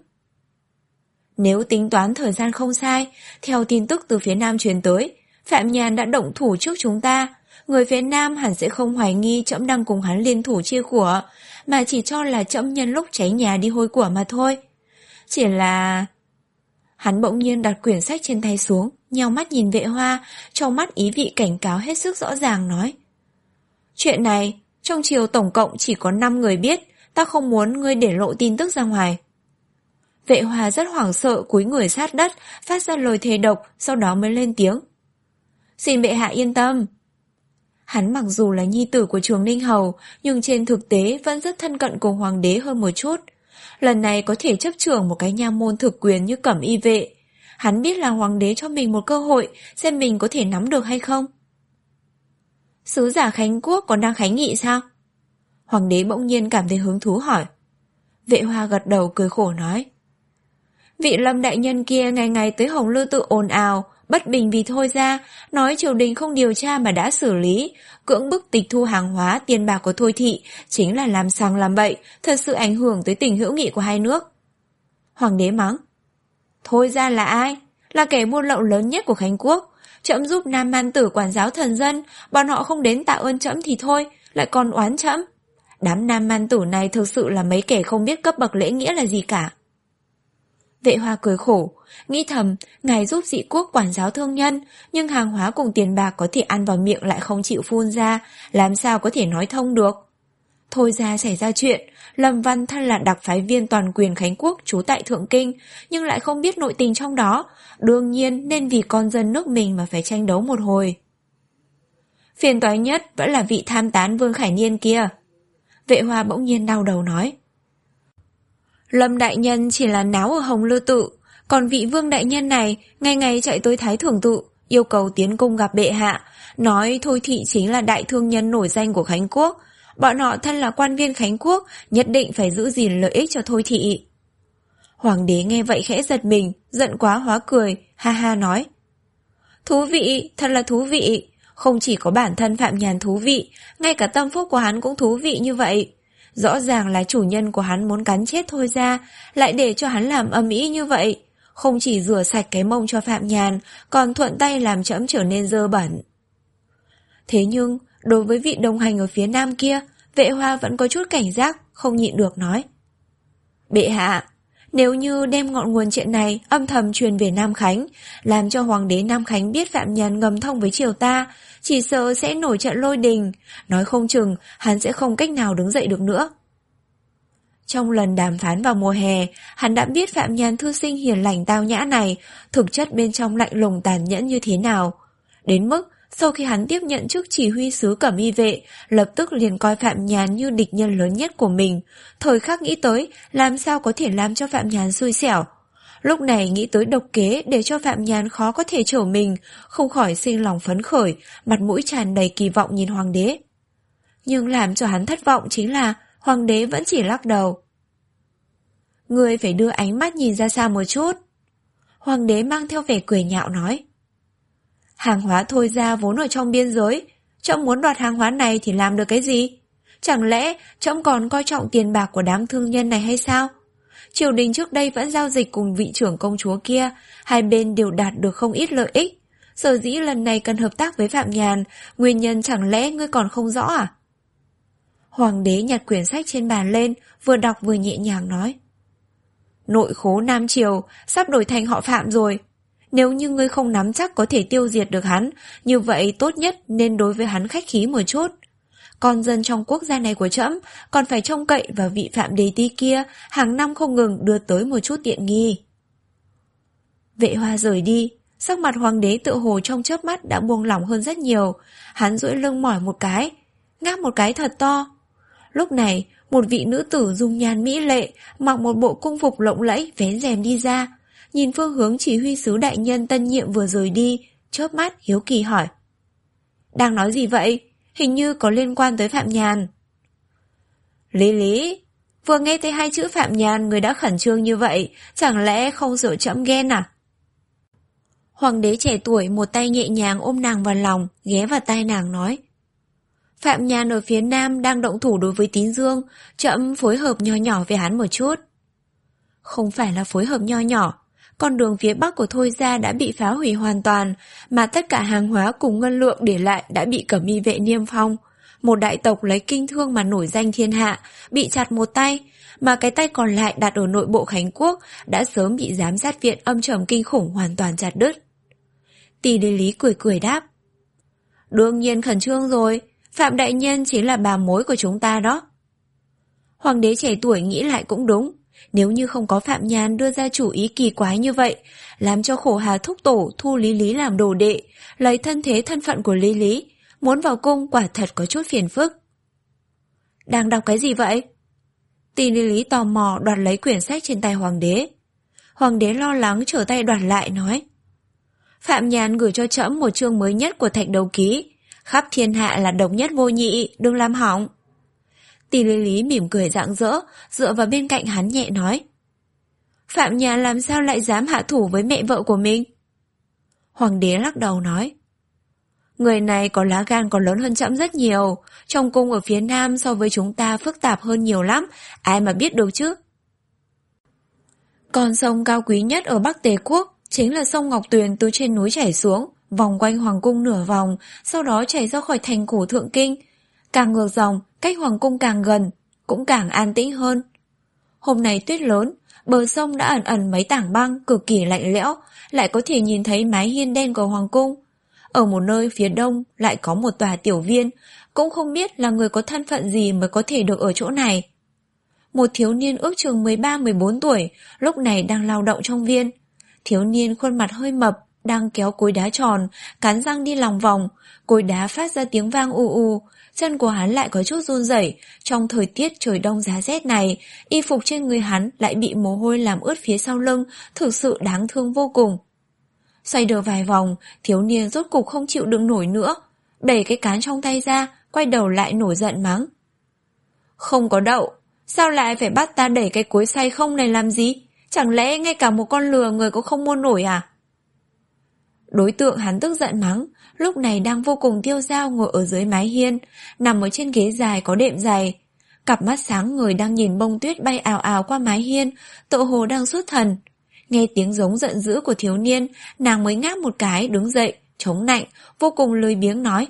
[SPEAKER 1] Nếu tính toán thời gian không sai, theo tin tức từ phía Nam truyền tới, Phạm Nhàn đã động thủ trước chúng ta. Người phía Nam hẳn sẽ không hoài nghi trẫm đang cùng hắn liên thủ chia của, mà chỉ cho là trẫm nhân lúc cháy nhà đi hôi của mà thôi. Chỉ là... Hắn bỗng nhiên đặt quyển sách trên tay xuống, nheo mắt nhìn Vệ Hoa, trong mắt ý vị cảnh cáo hết sức rõ ràng nói: chuyện này, trong triều tổng cộng chỉ có năm người biết, ta không muốn ngươi để lộ tin tức ra ngoài. Vệ Hoa rất hoảng sợ, cúi người sát đất, phát ra lời thề độc, sau đó mới lên tiếng: xin bệ hạ yên tâm. Hắn mặc dù là nhi tử của Trường Ninh Hầu, nhưng trên thực tế vẫn rất thân cận cùng hoàng đế hơn một chút. Lần này có thể chấp trưởng một cái nha môn thực quyền như Cẩm Y Vệ. Hắn biết là hoàng đế cho mình một cơ hội, xem mình có thể nắm được hay không. Sứ giả Khánh Quốc còn đang khánh nghị sao? Hoàng đế bỗng nhiên cảm thấy hứng thú hỏi. Vệ Hoa gật đầu cười khổ nói: vị Lâm đại nhân kia ngày ngày tới Hồng Lư Tự ồn ào, bất bình vì Thôi Gia, nói triều đình không điều tra mà đã xử lý, cưỡng bức tịch thu hàng hóa tiền bạc của Thôi thị, chính là làm sằng làm bậy, thật sự ảnh hưởng tới tình hữu nghị của hai nước. Hoàng đế mắng: Thôi Gia là ai? Là kẻ buôn lậu lớn nhất của Khánh Quốc. Trẫm giúp Nam Man Tử quản giáo thần dân, bọn họ không đến tạ ơn trẫm thì thôi, lại còn oán trẫm. Đám Nam Man Tử này thực sự là mấy kẻ không biết cấp bậc lễ nghĩa là gì cả. Vệ Hoa cười khổ, nghĩ thầm, ngài giúp dị quốc quản giáo thương nhân, nhưng hàng hóa cùng tiền bạc có thể ăn vào miệng lại không chịu phun ra, làm sao có thể nói thông được. Thôi Ra xảy ra chuyện, Lâm Văn thân là đặc phái viên toàn quyền Khánh Quốc trú tại Thượng Kinh, nhưng lại không biết nội tình trong đó, đương nhiên nên vì con dân nước mình mà phải tranh đấu một hồi. Phiền toái nhất vẫn là vị tham tán Vương Khải Niên kia. Vệ Hoa bỗng nhiên đau đầu nói. Lâm đại nhân chỉ là náo ở Hồng Lư Tự, còn vị Vương đại nhân này ngày ngày chạy tới Thái Thưởng Tự, yêu cầu tiến cung gặp bệ hạ, nói Thôi thị chính là đại thương nhân nổi danh của Khánh Quốc, bọn họ thân là quan viên Khánh Quốc, nhất định phải giữ gìn lợi ích cho Thôi thị. Hoàng đế nghe vậy khẽ giật mình, giận quá hóa cười, ha ha nói. Thú vị, thật là thú vị, không chỉ có bản thân Phạm Nhàn thú vị, ngay cả tâm phúc của hắn cũng thú vị như vậy. Rõ ràng là chủ nhân của hắn muốn cắn chết Thôi Ra, lại để cho hắn làm ầm ĩ như vậy. Không chỉ rửa sạch cái mông cho Phạm Nhàn, còn thuận tay làm trẫm trở nên dơ bẩn. Thế nhưng, đối với vị đồng hành ở phía nam kia, Vệ Hoa vẫn có chút cảnh giác, không nhịn được nói. Bệ hạ, nếu như đem ngọn nguồn chuyện này âm thầm truyền về Nam Khánh, làm cho Hoàng đế Nam Khánh biết Phạm Nhàn ngầm thông với triều ta, chỉ sợ sẽ nổi trận lôi đình, nói không chừng hắn sẽ không cách nào đứng dậy được nữa. Trong lần đàm phán vào mùa hè, hắn đã biết Phạm Nhàn thư sinh hiền lành tao nhã này, thực chất bên trong lạnh lùng tàn nhẫn như thế nào. Đến mức, sau khi hắn tiếp nhận chức chỉ huy sứ Cẩm Y vệ, lập tức liền coi Phạm Nhàn như địch nhân lớn nhất của mình, thời khắc nghĩ tới làm sao có thể làm cho Phạm Nhàn xui xẻo. Lúc này nghĩ tới độc kế để cho Phạm Nhàn khó có thể trở mình, không khỏi sinh lòng phấn khởi, mặt mũi tràn đầy kỳ vọng nhìn Hoàng đế. Nhưng làm cho hắn thất vọng chính là Hoàng đế vẫn chỉ lắc đầu. Ngươi phải đưa ánh mắt nhìn ra xa một chút. Hoàng đế mang theo vẻ cười nhạo nói. Hàng hóa Thôi Ra vốn ở trong biên giới, trẫm muốn đoạt hàng hóa này thì làm được cái gì? Chẳng lẽ trẫm còn coi trọng tiền bạc của đám thương nhân này hay sao? Triều đình trước đây vẫn giao dịch cùng vị trưởng công chúa kia, hai bên đều đạt được không ít lợi ích. Sở dĩ lần này cần hợp tác với Phạm Nhàn, nguyên nhân chẳng lẽ ngươi còn không rõ à? Hoàng đế nhặt quyển sách trên bàn lên, vừa đọc vừa nhẹ nhàng nói. Nội khố Nam Triều sắp đổi thành họ Phạm rồi. Nếu như ngươi không nắm chắc có thể tiêu diệt được hắn, như vậy tốt nhất nên đối với hắn khách khí một chút. Con dân trong quốc gia này của trẫm còn phải trông cậy vào vị Phạm Đề Ti kia hàng năm không ngừng đưa tới một chút tiện nghi. Vệ Hoa rời đi, sắc mặt Hoàng đế tựa hồ trong chớp mắt đã buông lỏng hơn rất nhiều. Hắn duỗi lưng mỏi một cái, ngáp một cái thật to. Lúc này, một vị nữ tử dung nhan mỹ lệ, mặc một bộ cung phục lộng lẫy vén rèm đi ra, nhìn phương hướng chỉ huy sứ đại nhân tân nhiệm vừa rời đi, chớp mắt hiếu kỳ hỏi. Đang nói gì vậy? Hình như có liên quan tới Phạm Nhàn. Lý Lý, vừa nghe thấy hai chữ Phạm Nhàn người đã khẩn trương như vậy, chẳng lẽ không sợ trẫm ghen à? Hoàng đế trẻ tuổi một tay nhẹ nhàng ôm nàng vào lòng, ghé vào tai nàng nói. Phạm Nhàn ở phía nam đang động thủ đối với Tín Dương, trẫm phối hợp nho nhỏ với hắn một chút. Không phải là phối hợp nho nhỏ, con đường phía bắc của Thôi Ra đã bị phá hủy hoàn toàn, mà tất cả hàng hóa cùng ngân lượng để lại đã bị Cẩm Y vệ niêm phong. Một đại tộc lấy kinh thương mà nổi danh thiên hạ, bị chặt một tay, mà cái tay còn lại đặt ở nội bộ Khánh Quốc đã sớm bị giám sát viện âm trầm kinh khủng hoàn toàn chặt đứt. Tỷ Lý Lý cười cười đáp. Đương nhiên khẩn trương rồi, Phạm đại nhân chính là bà mối của chúng ta đó. Hoàng đế trẻ tuổi nghĩ lại cũng đúng. Nếu như không có Phạm Nhàn đưa ra chủ ý kỳ quái như vậy, làm cho Khổ Hà thúc tổ thu Lý Lý làm đồ đệ, lấy thân thế thân phận của Lý Lý, muốn vào cung quả thật có chút phiền phức. Đang đọc cái gì vậy? Tỷ Lý Lý tò mò đoạt lấy quyển sách trên tay Hoàng đế. Hoàng đế lo lắng trở tay đoạt lại nói. Phạm Nhàn gửi cho trẫm một chương mới nhất của Thạch Đầu Ký, khắp thiên hạ là độc nhất vô nhị, đừng làm hỏng. Tỷ Lý Lý mỉm cười rạng rỡ, dựa vào bên cạnh hắn nhẹ nói. Phạm Nhàn làm sao lại dám hạ thủ với mẹ vợ của mình? Hoàng đế lắc đầu nói. Người này có lá gan còn lớn hơn trẫm rất nhiều. Trong cung ở phía nam so với chúng ta phức tạp hơn nhiều lắm. Ai mà biết được chứ. Con sông cao quý nhất ở Bắc Tề Quốc chính là sông Ngọc Tuyền từ trên núi chảy xuống, vòng quanh hoàng cung nửa vòng, sau đó chảy ra khỏi thành cổ Thượng Kinh. Càng ngược dòng, cách hoàng cung càng gần, cũng càng an tĩnh hơn. Hôm nay tuyết lớn, bờ sông đã ẩn ẩn mấy tảng băng cực kỳ lạnh lẽo, lại có thể nhìn thấy mái hiên đen của hoàng cung. Ở một nơi phía đông lại có một tòa tiểu viên, cũng không biết là người có thân phận gì mới có thể được ở chỗ này. Một thiếu niên ước chừng mười ba mười bốn tuổi, lúc này đang lao động trong viên. Thiếu niên khuôn mặt hơi mập, đang kéo cối đá tròn, cắn răng đi lòng vòng, cối đá phát ra tiếng vang u u, chân của hắn lại có chút run rẩy. Trong thời tiết trời đông giá rét này, y phục trên người hắn lại bị mồ hôi làm ướt phía sau lưng, thực sự đáng thương vô cùng. Xoay được vài vòng, thiếu niên rốt cục không chịu đựng nổi nữa, đẩy cái cán trong tay ra, quay đầu lại nổi giận mắng. Không có đậu, sao lại phải bắt ta đẩy cái cối xay không này làm gì? Chẳng lẽ ngay cả một con lừa người cũng không mua nổi à? Đối tượng hắn tức giận mắng, lúc này đang vô cùng tiêu dao ngồi ở dưới mái hiên, nằm ở trên ghế dài có đệm dày. Cặp mắt sáng người đang nhìn bông tuyết bay ào ào qua mái hiên, tựa hồ đang xuất thần. Nghe tiếng giống giận dữ của thiếu niên, nàng mới ngáp một cái đứng dậy, chống nạnh, vô cùng lười biếng nói.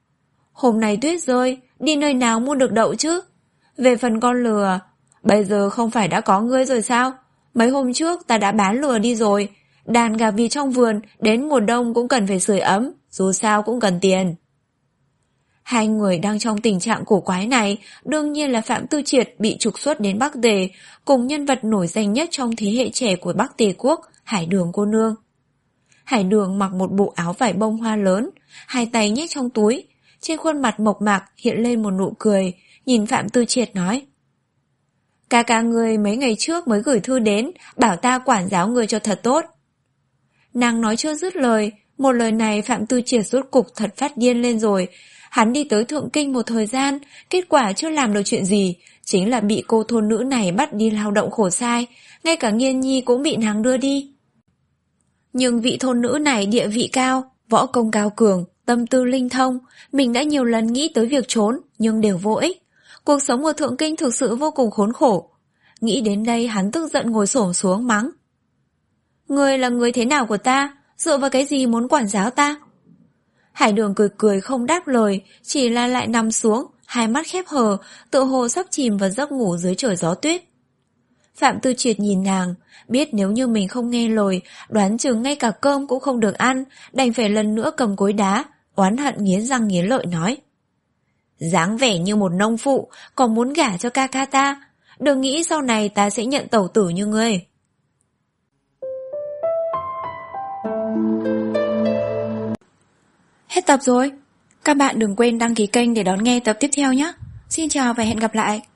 [SPEAKER 1] Hôm nay tuyết rơi, đi nơi nào mua được đậu chứ? Về phần con lừa, bây giờ không phải đã có ngươi rồi sao? Mấy hôm trước ta đã bán lừa đi rồi. Đàn gà vịt trong vườn đến mùa đông cũng cần phải sưởi ấm, dù sao cũng cần tiền. Hai người đang trong tình trạng cổ quái này, đương nhiên là Phạm Tư Triệt bị trục xuất đến Bắc Tề, cùng nhân vật nổi danh nhất trong thế hệ trẻ của Bắc Tề Quốc, Hải Đường cô nương. Hải Đường mặc một bộ áo vải bông hoa lớn, hai tay nhét trong túi, trên khuôn mặt mộc mạc hiện lên một nụ cười, nhìn Phạm Tư Triệt nói. Ca ca người mấy ngày trước mới gửi thư đến, bảo ta quản giáo người cho thật tốt. Nàng nói chưa dứt lời, một lời này Phạm Tư Triệt rốt cục thật phát điên lên rồi. Hắn đi tới Thượng Kinh một thời gian, kết quả chưa làm được chuyện gì, chính là bị cô thôn nữ này bắt đi lao động khổ sai, ngay cả Nghiên Nhi cũng bị nàng đưa đi. Nhưng vị thôn nữ này địa vị cao, võ công cao cường, tâm tư linh thông, mình đã nhiều lần nghĩ tới việc trốn, nhưng đều vô ích. Cuộc sống ở Thượng Kinh thực sự vô cùng khốn khổ. Nghĩ đến đây hắn tức giận ngồi xổm xuống mắng. Ngươi là người thế nào của ta? Dựa vào cái gì muốn quản giáo ta? Hải Đường cười cười không đáp lời, chỉ là lại nằm xuống, hai mắt khép hờ, tựa hồ sắp chìm vào giấc ngủ dưới trời gió tuyết. Phạm Tư Triệt nhìn nàng, biết nếu như mình không nghe lời, đoán chừng ngay cả cơm cũng không được ăn, đành phải lần nữa cầm cối đá, oán hận nghiến răng nghiến lợi nói. Dáng vẻ như một nông phụ, còn muốn gả cho ca ca ta, đừng nghĩ sau này ta sẽ nhận tẩu tử như ngươi. Hết tập rồi. Các bạn đừng quên đăng ký kênh để đón nghe tập tiếp theo nhé. Xin chào và hẹn gặp lại.